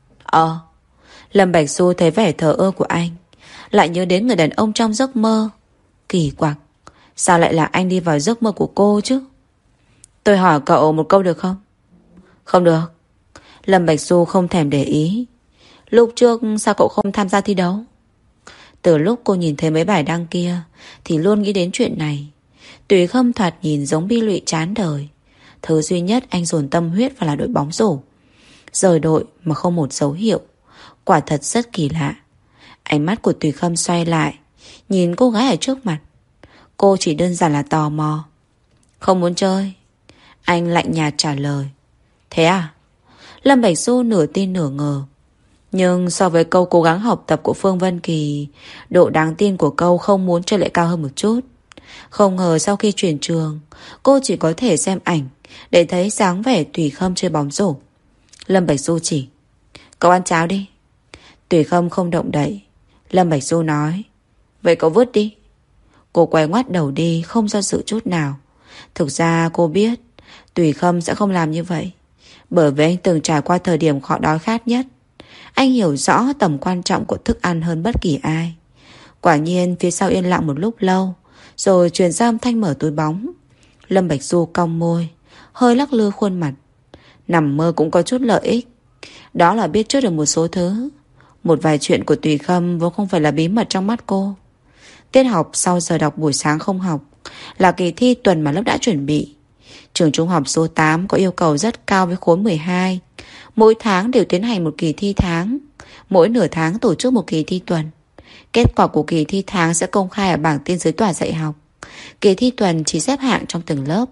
Lâm Bạch Du thấy vẻ thờ ơ của anh, lại nhớ đến người đàn ông trong giấc mơ. Kỳ quặc, sao lại là anh đi vào giấc mơ của cô chứ? Tôi hỏi cậu một câu được không? Không được. Lâm Bạch Du không thèm để ý. Lúc trước sao cậu không tham gia thi đấu? Từ lúc cô nhìn thấy mấy bài đăng kia thì luôn nghĩ đến chuyện này. Tùy Khâm thoạt nhìn giống bi lụy chán đời. Thứ duy nhất anh dồn tâm huyết vào là đội bóng rổ. Rời đội mà không một dấu hiệu, quả thật rất kỳ lạ. Ánh mắt của Tùy Khâm xoay lại, nhìn cô gái ở trước mặt. Cô chỉ đơn giản là tò mò. Không muốn chơi. Anh lạnh nhạt trả lời. Thế à? Lâm Bạch Du nửa tin nửa ngờ. Nhưng so với câu cố gắng học tập của Phương Vân Kỳ, độ đáng tin của câu không muốn chơi lại cao hơn một chút. Không ngờ sau khi chuyển trường, cô chỉ có thể xem ảnh để thấy dáng vẻ Tùy Khâm chơi bóng rổ. Lâm Bạch Du chỉ. Cậu ăn cháo đi. Tùy Khâm không động đậy. Lâm Bạch Du nói. Vậy cậu vứt đi. Cô quay ngoắt đầu đi, không do dự chút nào. Thực ra cô biết Tùy Khâm sẽ không làm như vậy, bởi vì anh từng trải qua thời điểm họ đói khát nhất. Anh hiểu rõ tầm quan trọng của thức ăn hơn bất kỳ ai. Quả nhiên phía sau yên lặng một lúc lâu, rồi truyền ra âm thanh mở túi bóng. Lâm Bạch Du cong môi, hơi lắc lư khuôn mặt. Nằm mơ cũng có chút lợi ích, đó là biết trước được một số thứ. Một vài chuyện của Tùy Khâm vốn không phải là bí mật trong mắt cô. Tiết học sau giờ đọc buổi sáng không học, là kỳ thi tuần mà lớp đã chuẩn bị. Trường trung học số 8 có yêu cầu rất cao với khối 12. Mỗi tháng đều tiến hành một kỳ thi tháng, mỗi nửa tháng tổ chức một kỳ thi tuần. Kết quả của kỳ thi tháng sẽ công khai ở bảng tin dưới tòa dạy học. Kỳ thi tuần chỉ xếp hạng trong từng lớp.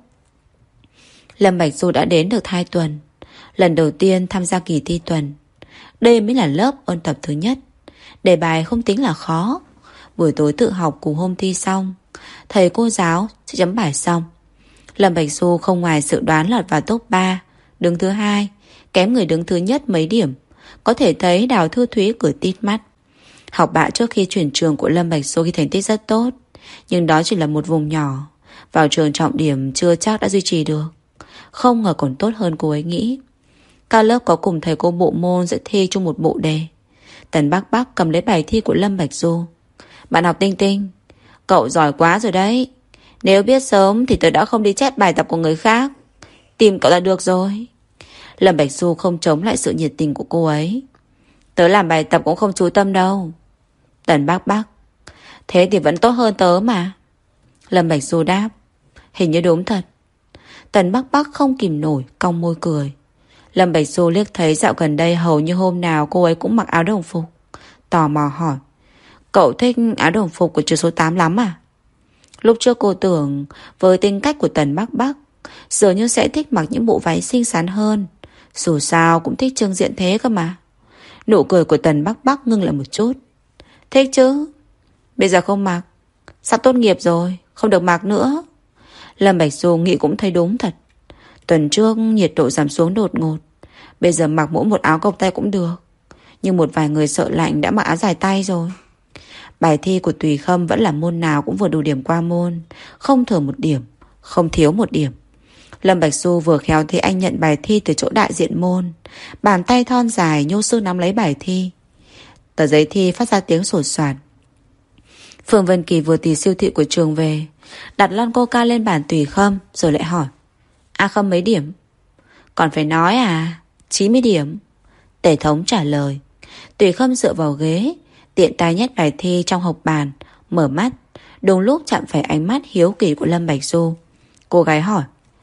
Lâm Bạch Du đã đến được 2 tuần, lần đầu tiên tham gia kỳ thi tuần. Đây mới là lớp ôn tập thứ nhất. Đề bài không tính là khó. Buổi tối tự học cùng hôm thi xong, thầy cô giáo sẽ chấm bài xong. Lâm Bạch Du không ngoài dự đoán lọt vào top 3, đứng thứ 2, kém người đứng thứ nhất mấy điểm. Có thể thấy Đào Thư Thúy cười tít mắt. Học bạ trước khi chuyển trường của Lâm Bạch Du khi thành tích rất tốt, nhưng đó chỉ là một vùng nhỏ. Vào trường trọng điểm chưa chắc đã duy trì được. Không ngờ còn tốt hơn cô ấy nghĩ. Cả lớp có cùng thầy cô bộ môn sẽ thi chung một bộ đề. Tần Bắc Bắc cầm lấy bài thi của Lâm Bạch Du. Bạn học Tinh Tinh, cậu giỏi quá rồi đấy. Nếu biết sớm thì tớ đã không đi chép bài tập của người khác. Tìm cậu là được rồi. Lâm Bạch Du không chống lại sự nhiệt tình của cô ấy. Tớ làm bài tập cũng không chú tâm đâu. Tần Bắc Bắc, thế thì vẫn tốt hơn tớ mà. Lâm Bạch Du đáp. Hình như đúng thật. Tần Bắc Bắc không kìm nổi, cong môi cười. Lâm Bạch Du liếc thấy dạo gần đây hầu như hôm nào cô ấy cũng mặc áo đồng phục, tò mò hỏi. Cậu thích áo đồng phục của trường số 8 lắm à? Lúc trước cô tưởng với tính cách của Tần Bắc Bắc dường như sẽ thích mặc những bộ váy xinh xắn hơn. Dù sao cũng thích trưng diện thế cơ mà. Nụ cười của Tần Bắc Bắc ngưng lại một chút. Thích chứ. Bây giờ không mặc, sắp tốt nghiệp rồi, không được mặc nữa. Lâm Bạch Du nghĩ cũng thấy đúng thật. Tuần trước nhiệt độ giảm xuống đột ngột, bây giờ mặc mỗi một áo cộc tay cũng được. Nhưng một vài người sợ lạnh đã mặc áo dài tay rồi. Bài thi của Tùy Khâm vẫn là môn nào cũng vừa đủ điểm qua môn, không thừa một điểm, không thiếu một điểm. Lâm Bạch Du vừa khéo thấy anh nhận bài thi từ chỗ đại diện môn. Bàn tay thon dài nhô sư nắm lấy bài thi. Tờ giấy thi phát ra tiếng sột soạt. Phương Vân Kỳ vừa từ siêu thị của trường về, đặt lon coca lên bàn Tùy Khâm, rồi lại hỏi. A Khâm mấy điểm? Còn phải nói à? 90 điểm. Tề Thống trả lời. Tùy Khâm dựa vào ghế, tiện tay nhét bài thi trong hộc bàn, mở mắt. Đúng lúc chạm phải ánh mắt hiếu kỳ của Lâm Bạch Du. Cô gái hỏi.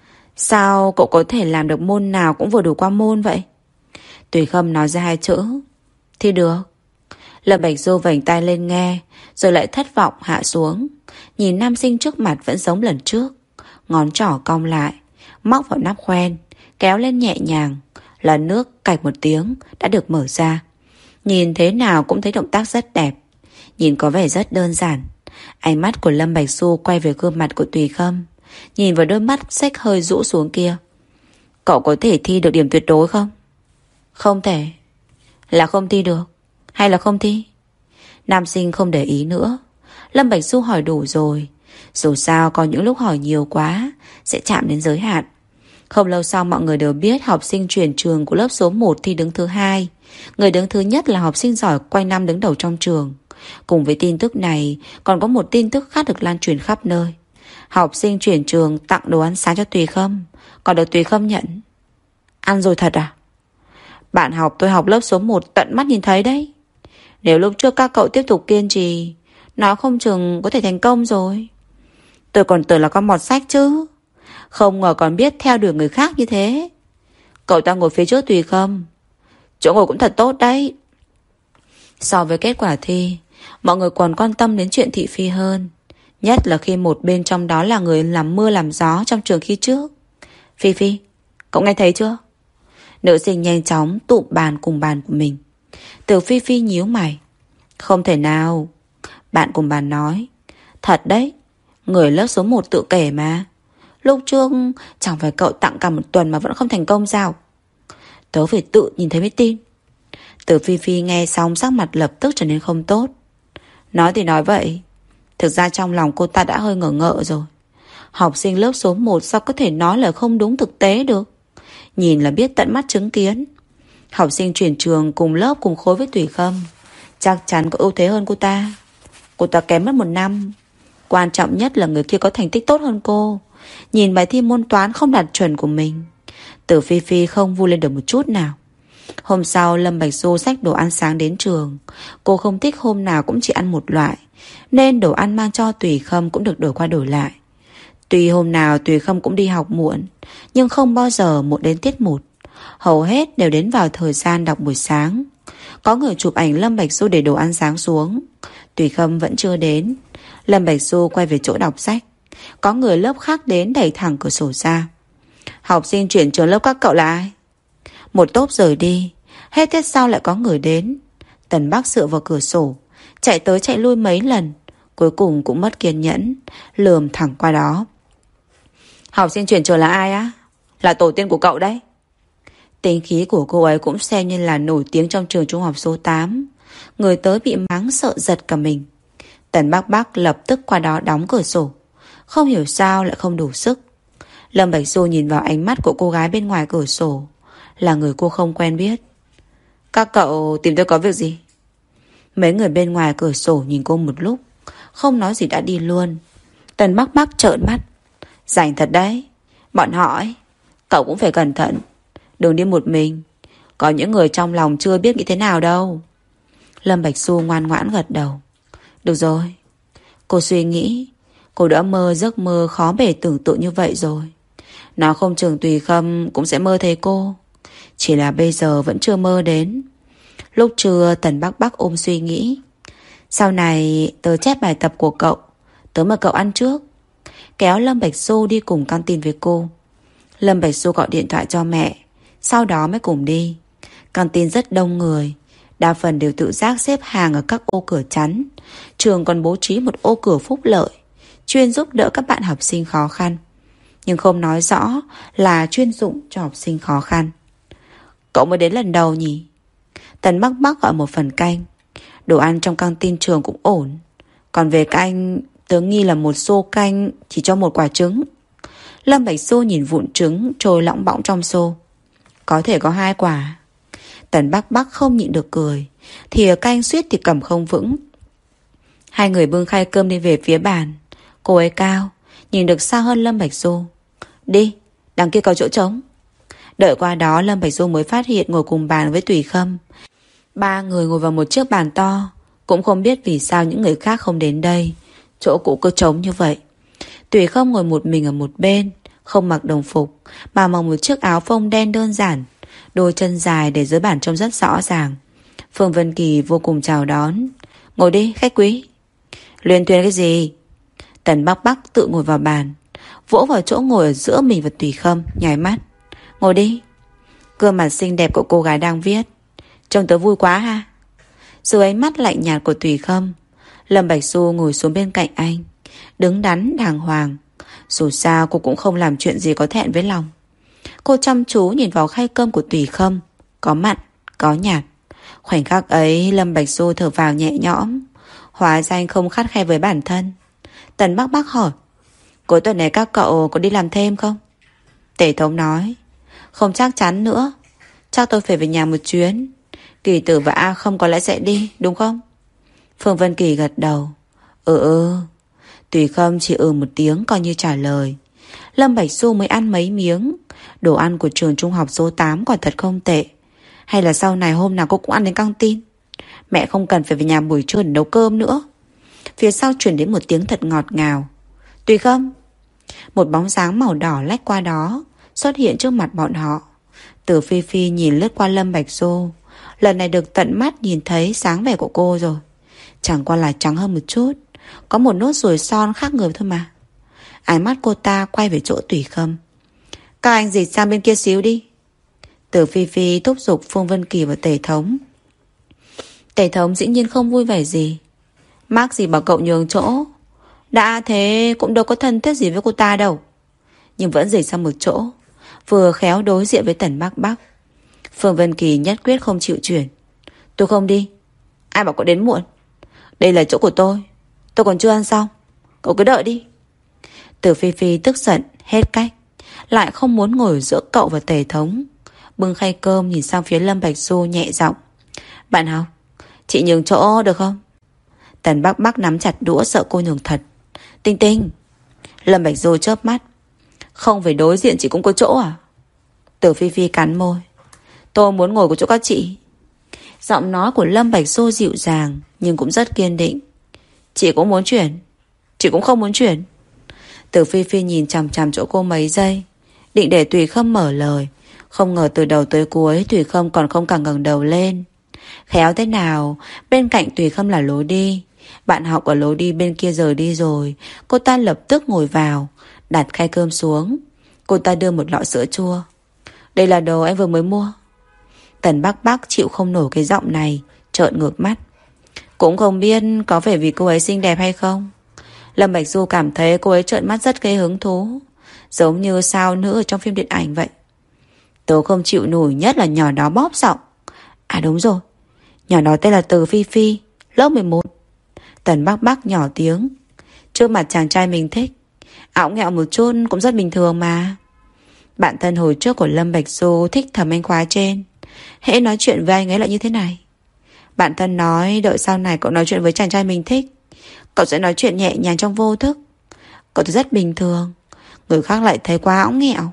Sao cậu có thể làm được môn nào cũng vừa đủ qua môn vậy? Tùy Khâm nói ra 2 chữ. Thì được. Lâm Bạch Du vểnh tay lên nghe, rồi lại thất vọng hạ xuống. Nhìn nam sinh trước mặt vẫn giống lần trước. Ngón trỏ cong lại, móc vào nắp khoen, kéo lên nhẹ nhàng. Là nước cạch một tiếng đã được mở ra. Nhìn thế nào cũng thấy động tác rất đẹp, nhìn có vẻ rất đơn giản. Ánh mắt của Lâm Bạch Du quay về gương mặt của Tùy Khâm, nhìn vào đôi mắt xếch hơi rũ xuống kia. Cậu có thể thi được điểm tuyệt đối không? Không thể. Là không thi được hay là không thi? Nam sinh không để ý nữa. Lâm Bạch Du hỏi đủ rồi. Dù sao có những lúc hỏi nhiều quá sẽ chạm đến giới hạn. Không lâu sau mọi người đều biết học sinh chuyển trường của lớp số 1 thi đứng thứ 2. Người đứng thứ nhất là học sinh giỏi quanh năm đứng đầu trong trường. Cùng với tin tức này còn có một tin tức khác được lan truyền khắp nơi. Học sinh chuyển trường tặng đồ ăn sáng cho Tùy Khâm, còn được Tùy Khâm nhận. Ăn rồi thật à? Bạn học tôi học lớp số 1 tận mắt nhìn thấy đấy. Nếu lúc trước các cậu tiếp tục kiên trì, nó không chừng có thể thành công rồi. Tôi còn tưởng là con mọt sách chứ, không ngờ còn biết theo đuổi người khác như thế. Cậu ta ngồi phía trước Tùy Khâm, chỗ ngồi cũng thật tốt đấy. So với kết quả thi, mọi người còn quan tâm đến chuyện thị phi hơn. Nhất là khi một bên trong đó là người làm mưa làm gió trong trường khi trước. Phi Phi, cậu nghe thấy chưa? Nữ sinh nhanh chóng tụm bàn cùng bàn của mình. Từ Phi Phi nhíu mày. Không thể nào. Bạn cùng bàn nói. Thật đấy, người lớp số 1 tự kể mà. Lúc trước chẳng phải cậu tặng cả một tuần mà vẫn không thành công sao? Tớ phải tự nhìn thấy mới tin. Từ Phi Phi nghe xong sắc mặt lập tức trở nên không tốt. Nói thì nói vậy, thực ra trong lòng cô ta đã hơi ngờ ngợ rồi. Học sinh lớp số 1 sao có thể nói là không đúng thực tế được? Nhìn là biết tận mắt chứng kiến. Học sinh chuyển trường cùng lớp cùng khối với Tùy Khâm, chắc chắn có ưu thế hơn cô ta. Cô ta kém mất 1 năm. Quan trọng nhất là người kia có thành tích tốt hơn cô, nhìn bài thi môn toán không đạt chuẩn của mình. Từ Phi Phi không vui lên được một chút nào. Hôm sau Lâm Bạch Du xách đồ ăn sáng đến trường. Cô không thích hôm nào cũng chỉ ăn một loại, nên đồ ăn mang cho Tùy Khâm cũng được đổi qua đổi lại. Tuy hôm nào Tùy Khâm cũng đi học muộn, nhưng không bao giờ muộn đến tiết 1. Hầu hết đều đến vào thời gian đọc buổi sáng. Có người chụp ảnh Lâm Bạch Du để đồ ăn sáng xuống. Tùy Khâm vẫn chưa đến. Lâm Bạch Du quay về chỗ đọc sách. Có người lớp khác đến đẩy thẳng cửa sổ ra. Học sinh chuyển trường lớp các cậu là ai? Một tốp rời đi. Hết tiết sau lại có người đến. Tần Bắc dựa vào cửa sổ, chạy tới chạy lui mấy lần, cuối cùng cũng mất kiên nhẫn, lườm thẳng qua đó. Học sinh chuyển trường là ai á? Là tổ tiên của cậu đấy. Tính khí của cô ấy cũng xem như là nổi tiếng trong trường trung học số 8. Người tới bị mắng sợ giật cả mình. Tần Bắc Bắc lập tức qua đó đóng cửa sổ. Không hiểu sao lại không đủ sức. Lâm Bạch Du nhìn vào ánh mắt của cô gái bên ngoài cửa sổ. Là người cô không quen biết. Các cậu tìm tôi có việc gì? Mấy người bên ngoài cửa sổ nhìn cô một lúc, không nói gì đã đi luôn. Tần Bắc Bắc trợn mắt. Rảnh thật đấy. Bọn họ ấy, cậu cũng phải cẩn thận. Đừng đi một mình. Có những người trong lòng chưa biết nghĩ thế nào đâu. Lâm Bạch Du ngoan ngoãn gật đầu. Được rồi. Cô suy nghĩ, cô đã mơ giấc mơ khó bề tưởng tượng như vậy rồi. Nó không chừng Tùy Khâm cũng sẽ mơ thấy cô. Chỉ là bây giờ vẫn chưa mơ đến. Lúc trưa Tần Bắc Bắc ôm suy nghĩ. Sau này tớ chép bài tập của cậu, tớ mời cậu ăn trước. Kéo Lâm Bạch Du đi cùng căng tin với cô. Lâm Bạch Du gọi điện thoại cho mẹ, sau đó mới cùng đi. Căng tin rất đông người, đa phần đều tự giác xếp hàng ở các ô cửa chắn. Trường còn bố trí một ô cửa phúc lợi, chuyên giúp đỡ các bạn học sinh khó khăn, nhưng không nói rõ là chuyên dụng cho học sinh khó khăn. Cậu mới đến lần đầu nhỉ? Tần Bắc Bắc gọi một phần canh. Đồ ăn trong căng tin trường cũng ổn. Còn về canh, tớ nghi là một xô canh chỉ cho một quả trứng. Lâm Bạch Du nhìn vụn trứng trôi lỏng bõng trong xô. Có thể có 2 quả. Tần Bắc Bắc không nhịn được cười. Thìa canh suýt thì cầm không vững. Hai người bưng khay cơm đi về phía bàn. Cô ấy cao, nhìn được xa hơn Lâm Bạch Du. Đi, đằng kia có chỗ trống. Đợi qua đó Lâm Bạch Du mới phát hiện ngồi cùng bàn với Tùy Khâm. 3 người ngồi vào một chiếc bàn to. Cũng không biết vì sao những người khác không đến đây. Chỗ cũ cứ trống như vậy. Tùy Khâm ngồi một mình ở một bên, không mặc đồng phục, mà mặc một chiếc áo phông đen đơn giản. Đôi chân dài để dưới bàn trông rất rõ ràng. Phương Vân Kỳ vô cùng chào đón. Ngồi đi khách quý. Luyên thuyên cái gì? Tần Bắc Bắc tự ngồi vào bàn, vỗ vào chỗ ngồi ở giữa mình và Tùy Khâm, nháy mắt. Ngồi đi. Gương mặt xinh đẹp của cô gái đang viết. Trông tớ vui quá ha. Dưới ánh mắt lạnh nhạt của Tùy Khâm, Lâm Bạch Du ngồi xuống bên cạnh anh, đứng đắn đàng hoàng. Dù sao cô cũng không làm chuyện gì có thẹn với lòng. Cô chăm chú nhìn vào khay cơm của Tùy Khâm, có mặn, có nhạt. Khoảnh khắc ấy Lâm Bạch Du thở vào nhẹ nhõm. Hóa ra anh không khắt khe với bản thân. Tần Bắc Bắc hỏi, cuối tuần này các cậu có đi làm thêm không? Tể thống nói, không chắc chắn nữa. Chắc tôi phải về nhà một chuyến. Kỳ Tử và A không có lẽ sẽ đi, đúng không? Phương Vân Kỳ gật đầu. Tùy Khâm chỉ một tiếng coi như trả lời. Lâm Bạch Du mới ăn mấy miếng. Đồ ăn của trường trung học số 8 quả thật không tệ. Hay là sau này hôm nào cô cũng ăn đến căng tin? Mẹ không cần phải về nhà buổi trưa để nấu cơm nữa. Phía sau truyền đến một tiếng thật ngọt ngào. Tùy Khâm. Một bóng dáng màu đỏ lách qua đó, xuất hiện trước mặt bọn họ. Từ Phi Phi nhìn lướt qua Lâm Bạch Du. Lần này được tận mắt nhìn thấy sáng vẻ của cô rồi. Chẳng qua là trắng hơn một chút, có một nốt ruồi son khác người thôi mà. Ánh mắt cô ta quay về chỗ Tùy Khâm. Các anh dịch sang bên kia xíu đi. Từ Phi Phi thúc giục Phương Vân Kỳ và Tề Thống. Tề Thống dĩ nhiên không vui vẻ gì. Mác gì bảo cậu nhường chỗ. Đã thế cũng đâu có thân thiết gì với cô ta đâu. Nhưng vẫn dịch sang một chỗ, vừa khéo đối diện với Tần Bắc Bắc. Phương Vân Kỳ nhất quyết không chịu chuyển. Tôi không đi. Ai bảo cậu đến muộn? Đây là chỗ của tôi còn chưa ăn xong. Cậu cứ đợi đi. Từ Phi Phi tức giận hết cách, lại không muốn ngồi giữa cậu và Tề Thống. Bưng khay cơm nhìn sang phía Lâm Bạch Du nhẹ giọng. Bạn học, chị nhường chỗ được không? Tần Bắc Bắc nắm chặt đũa sợ cô nhường thật. Tinh Tinh. Lâm Bạch Du chớp mắt. Không phải đối diện chị cũng có chỗ à? Từ Phi Phi cắn môi. Tôi muốn ngồi của chỗ các chị. Giọng nói của Lâm Bạch Du dịu dàng nhưng cũng rất kiên định. Chị cũng muốn chuyển. Chị cũng không muốn chuyển. Từ Phi Phi nhìn chằm chằm chỗ cô mấy giây, định để Tùy Khâm mở lời. Không ngờ từ đầu tới cuối Tùy Khâm còn không càng ngẩng đầu lên. Khéo thế nào, bên cạnh Tùy Khâm là lối đi. Bạn học ở lối đi bên kia rời đi rồi. Cô ta lập tức ngồi vào, đặt khay cơm xuống. Cô ta đưa một lọ sữa chua. Đây là đồ anh vừa mới mua. Tần Bắc Bắc chịu không nổi cái giọng này, trợn ngược mắt. Cũng không biết có phải vì cô ấy xinh đẹp hay không. Lâm Bạch Du cảm thấy cô ấy trợn mắt rất gây hứng thú, giống như sao nữ ở trong phim điện ảnh vậy. Tớ không chịu nổi nhất là nhỏ đó bóp giọng. À đúng rồi, nhỏ đó tên là Từ Phi Phi, lớp 11. Tần Bắc Bắc nhỏ tiếng. Trước mặt chàng trai mình thích, ảo nghẹo một chút cũng rất bình thường mà. Bạn thân hồi trước của Lâm Bạch Du thích thầm anh khóa trên. Hễ nói chuyện với anh ấy là như thế này. Bạn thân nói đợi sau này cậu nói chuyện với chàng trai mình thích, cậu sẽ nói chuyện nhẹ nhàng trong vô thức. Cậu thì rất bình thường, người khác lại thấy quá óng nghẹo.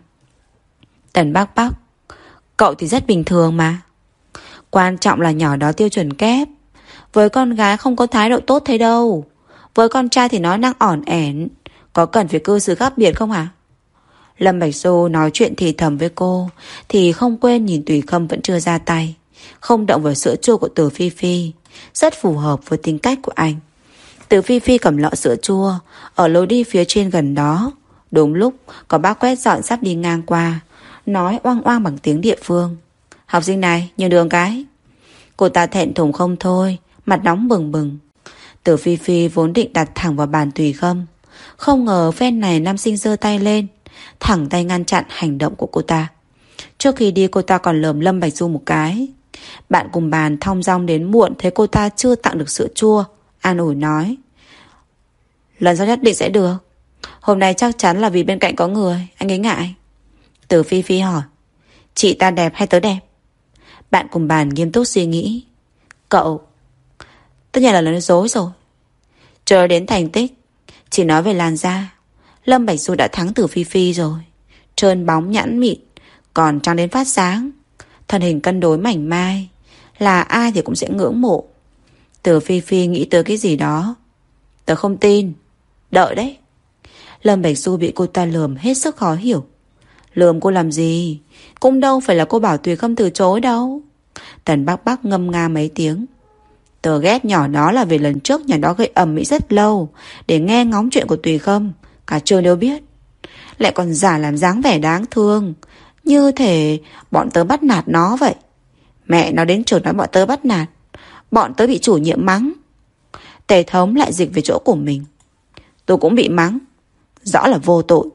Tần Bắc Bắc, cậu thì rất bình thường mà. Quan trọng là nhỏ đó tiêu chuẩn kép. Với con gái không có thái độ tốt thế đâu. Với con trai thì nói năng ỏn ẻn. Có cần phải cư xử khác biệt không hả? Lâm Bạch Du nói chuyện thì thầm với cô, thì không quên nhìn Tùy Khâm vẫn chưa ra tay, không động vào sữa chua của Từ Phi Phi. Rất phù hợp với tính cách của anh. Từ Phi Phi cầm lọ sữa chua ở lối đi phía trên gần đó. Đúng lúc có bác quét dọn sắp đi ngang qua, nói oang oang bằng tiếng địa phương. Học sinh này, nhường đường cái. Cô ta thẹn thùng không thôi, mặt nóng bừng bừng. Từ Phi Phi vốn định đặt thẳng vào bàn Tùy Khâm, không ngờ phen này nam sinh giơ tay lên, thẳng tay ngăn chặn hành động của cô ta. Trước khi đi cô ta còn lườm Lâm Bạch Du một cái. Bạn cùng bàn thong dong đến muộn thấy cô ta chưa tặng được sữa chua, an ủi nói: lần sau nhất định sẽ được. Hôm nay chắc chắn là vì bên cạnh có người, anh ấy ngại. Từ Phi Phi hỏi: chị ta đẹp hay tớ đẹp? Bạn cùng bàn nghiêm túc suy nghĩ. Cậu, tất nhiên là nói dối rồi. Chờ đến thành tích, chỉ nói về làn da, Lâm Bạch Du đã thắng Từ Phi Phi rồi. Trơn bóng nhẵn mịn, còn trắng đến phát sáng, thân hình cân đối mảnh mai, là ai thì cũng sẽ ngưỡng mộ. Từ Phi Phi nghĩ tới cái gì đó. Tớ không tin. Đợi đấy. Lâm Bạch Du bị cô ta lườm hết sức khó hiểu. Lườm cô làm gì? Cũng đâu phải là cô bảo Tùy Khâm từ chối đâu. Tần Bắc Bắc ngâm nga mấy tiếng. Tớ ghét nhỏ đó là vì lần trước nhỏ đó gây ầm ĩ rất lâu để nghe ngóng chuyện của Tùy Khâm, cả trường đều biết. Lại còn giả làm dáng vẻ đáng thương, như thể bọn tớ bắt nạt nó vậy. Mẹ nó đến trường nói bọn tớ bắt nạt, bọn tớ bị chủ nhiệm mắng. Tề Thống lại dịch về chỗ của mình. Tôi cũng bị mắng, rõ là vô tội.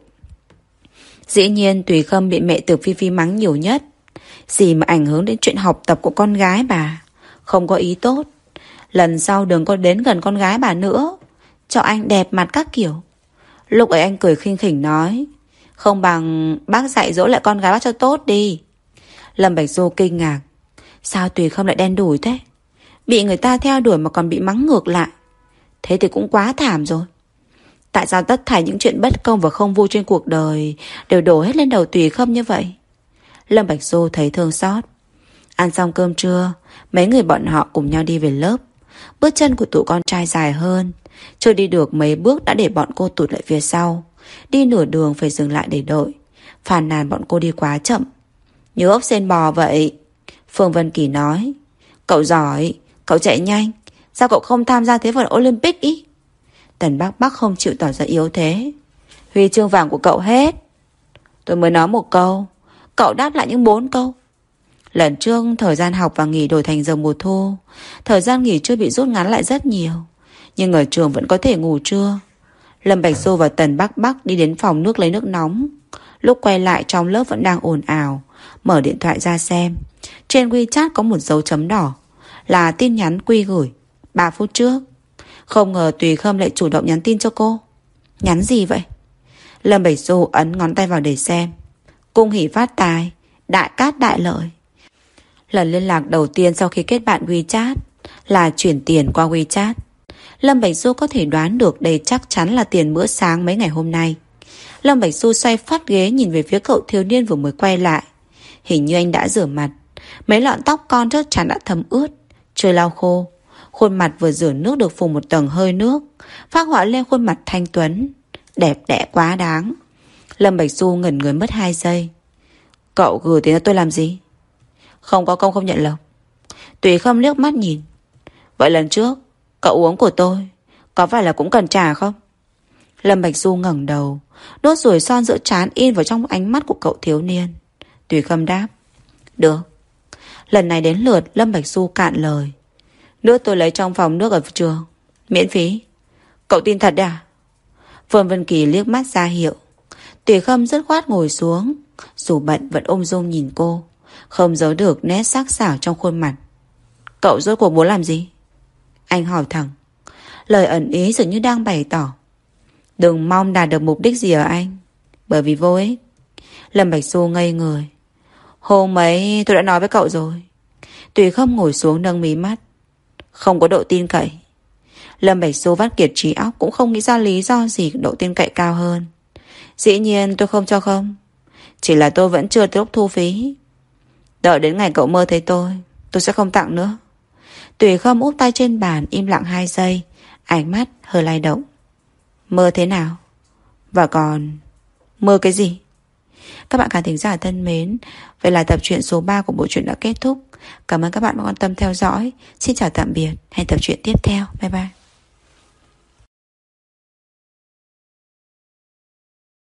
Dĩ nhiên Tùy Khâm bị mẹ Từ Phi Phi mắng nhiều nhất. Gì mà ảnh hưởng đến chuyện học tập của con gái bà, không có ý tốt. Lần sau đừng có đến gần con gái bà nữa, cho anh đẹp mặt các kiểu. Lúc ấy anh cười khinh khỉnh nói: không bằng bác dạy dỗ lại con gái bác cho tốt đi. Lâm Bạch Du kinh ngạc. Sao Tùy Khâm lại đen đủi thế? Bị người ta theo đuổi mà còn bị mắng ngược lại, thế thì cũng quá thảm rồi. Tại sao tất thảy những chuyện bất công và không vui trên cuộc đời đều đổ hết lên đầu Tùy Khâm như vậy? Lâm Bạch Du thấy thương xót. Ăn xong cơm trưa, mấy người bọn họ cùng nhau đi về lớp. Bước chân của tụi con trai dài hơn, chưa đi được mấy bước đã để bọn cô tụt lại phía sau. Đi nửa đường phải dừng lại để đợi, phàn nàn bọn cô đi quá chậm. Như ốc sên bò vậy. Phương Vân Kỳ nói: cậu giỏi, cậu chạy nhanh, sao cậu không tham gia thế vận Olympic ý? Tần Bắc Bắc không chịu tỏ ra yếu thế. Huy chương vàng của cậu hết. Tôi mới nói một câu, cậu đáp lại những 4 câu. Lần trước thời gian học và nghỉ đổi thành giờ mùa thu, thời gian nghỉ trưa bị rút ngắn lại rất nhiều, nhưng ở trường vẫn có thể ngủ trưa. Lâm Bạch Du và Tần Bắc Bắc đi đến phòng nước lấy nước nóng. Lúc quay lại trong lớp vẫn đang ồn ào. Mở điện thoại ra xem, trên WeChat có một dấu chấm đỏ, là tin nhắn Quy gửi 3 phút trước. Không ngờ Tùy Khâm lại chủ động nhắn tin cho cô. Nhắn gì vậy? Lâm Bạch Du ấn ngón tay vào để xem. Cung hỷ phát tài, đại cát đại lợi. Lần liên lạc đầu tiên sau khi kết bạn WeChat là chuyển tiền qua WeChat. Lâm Bạch Du có thể đoán được đây chắc chắn là tiền bữa sáng mấy ngày hôm nay. Lâm Bạch Du xoay phát ghế nhìn về phía cậu thiếu niên vừa mới quay lại. Hình như anh đã rửa mặt. Mấy lọn tóc con trước trán đã thấm ướt, chưa lau khô. Khuôn mặt vừa rửa nước được phủ một tầng hơi nước, phác họa lên khuôn mặt thanh tuấn. Đẹp đẽ quá đáng. Lâm Bạch Du ngẩn người mất 2 giây. Cậu gửi tiền cho tôi làm gì? Không có công không nhận lộc. Tùy Khâm liếc mắt nhìn. Vậy lần trước cậu uống của tôi có phải là cũng cần trả không? Lâm Bạch Du ngẩng đầu, nốt ruồi son giữa trán in vào trong ánh mắt của cậu thiếu niên. Tùy Khâm đáp. Được. Lần này đến lượt Lâm Bạch Du cạn lời. Nước tôi lấy trong phòng nước ở trường, miễn phí. Cậu tin thật à? Phương Vân Kỳ liếc mắt ra hiệu. Tùy Khâm dứt khoát ngồi xuống, dù bận vẫn ung dung nhìn cô, không giấu được nét sắc sảo trong khuôn mặt. Cậu rốt cuộc muốn làm gì? Anh hỏi thẳng. Lời ẩn ý dường như đang bày tỏ. Đừng mong đạt được mục đích gì ở anh, bởi vì vô ích. Lâm Bạch Du ngây người. Hôm ấy tôi đã nói với cậu rồi. Tùy Khâm ngồi xuống nâng mí mắt. Không có độ tin cậy. Lâm Bạch Du vắt kiệt trí óc, cũng không nghĩ ra lý do gì độ tin cậy cao hơn. Dĩ nhiên tôi không cho không. Chỉ là tôi vẫn chưa tới lúc thu phí. Đợi đến ngày cậu mơ thấy tôi sẽ không tặng nữa. Tùy Khâm úp tay trên bàn, im lặng 2 giây, ánh mắt hơi lay động. Mơ thế nào? Và còn mơ cái gì? Các bạn khán thính giả thân mến, vậy là tập truyện số 3 của bộ truyện đã kết thúc. Cảm ơn các bạn đã quan tâm theo dõi. Xin chào tạm biệt. Hẹn tập truyện tiếp theo. Bye bye.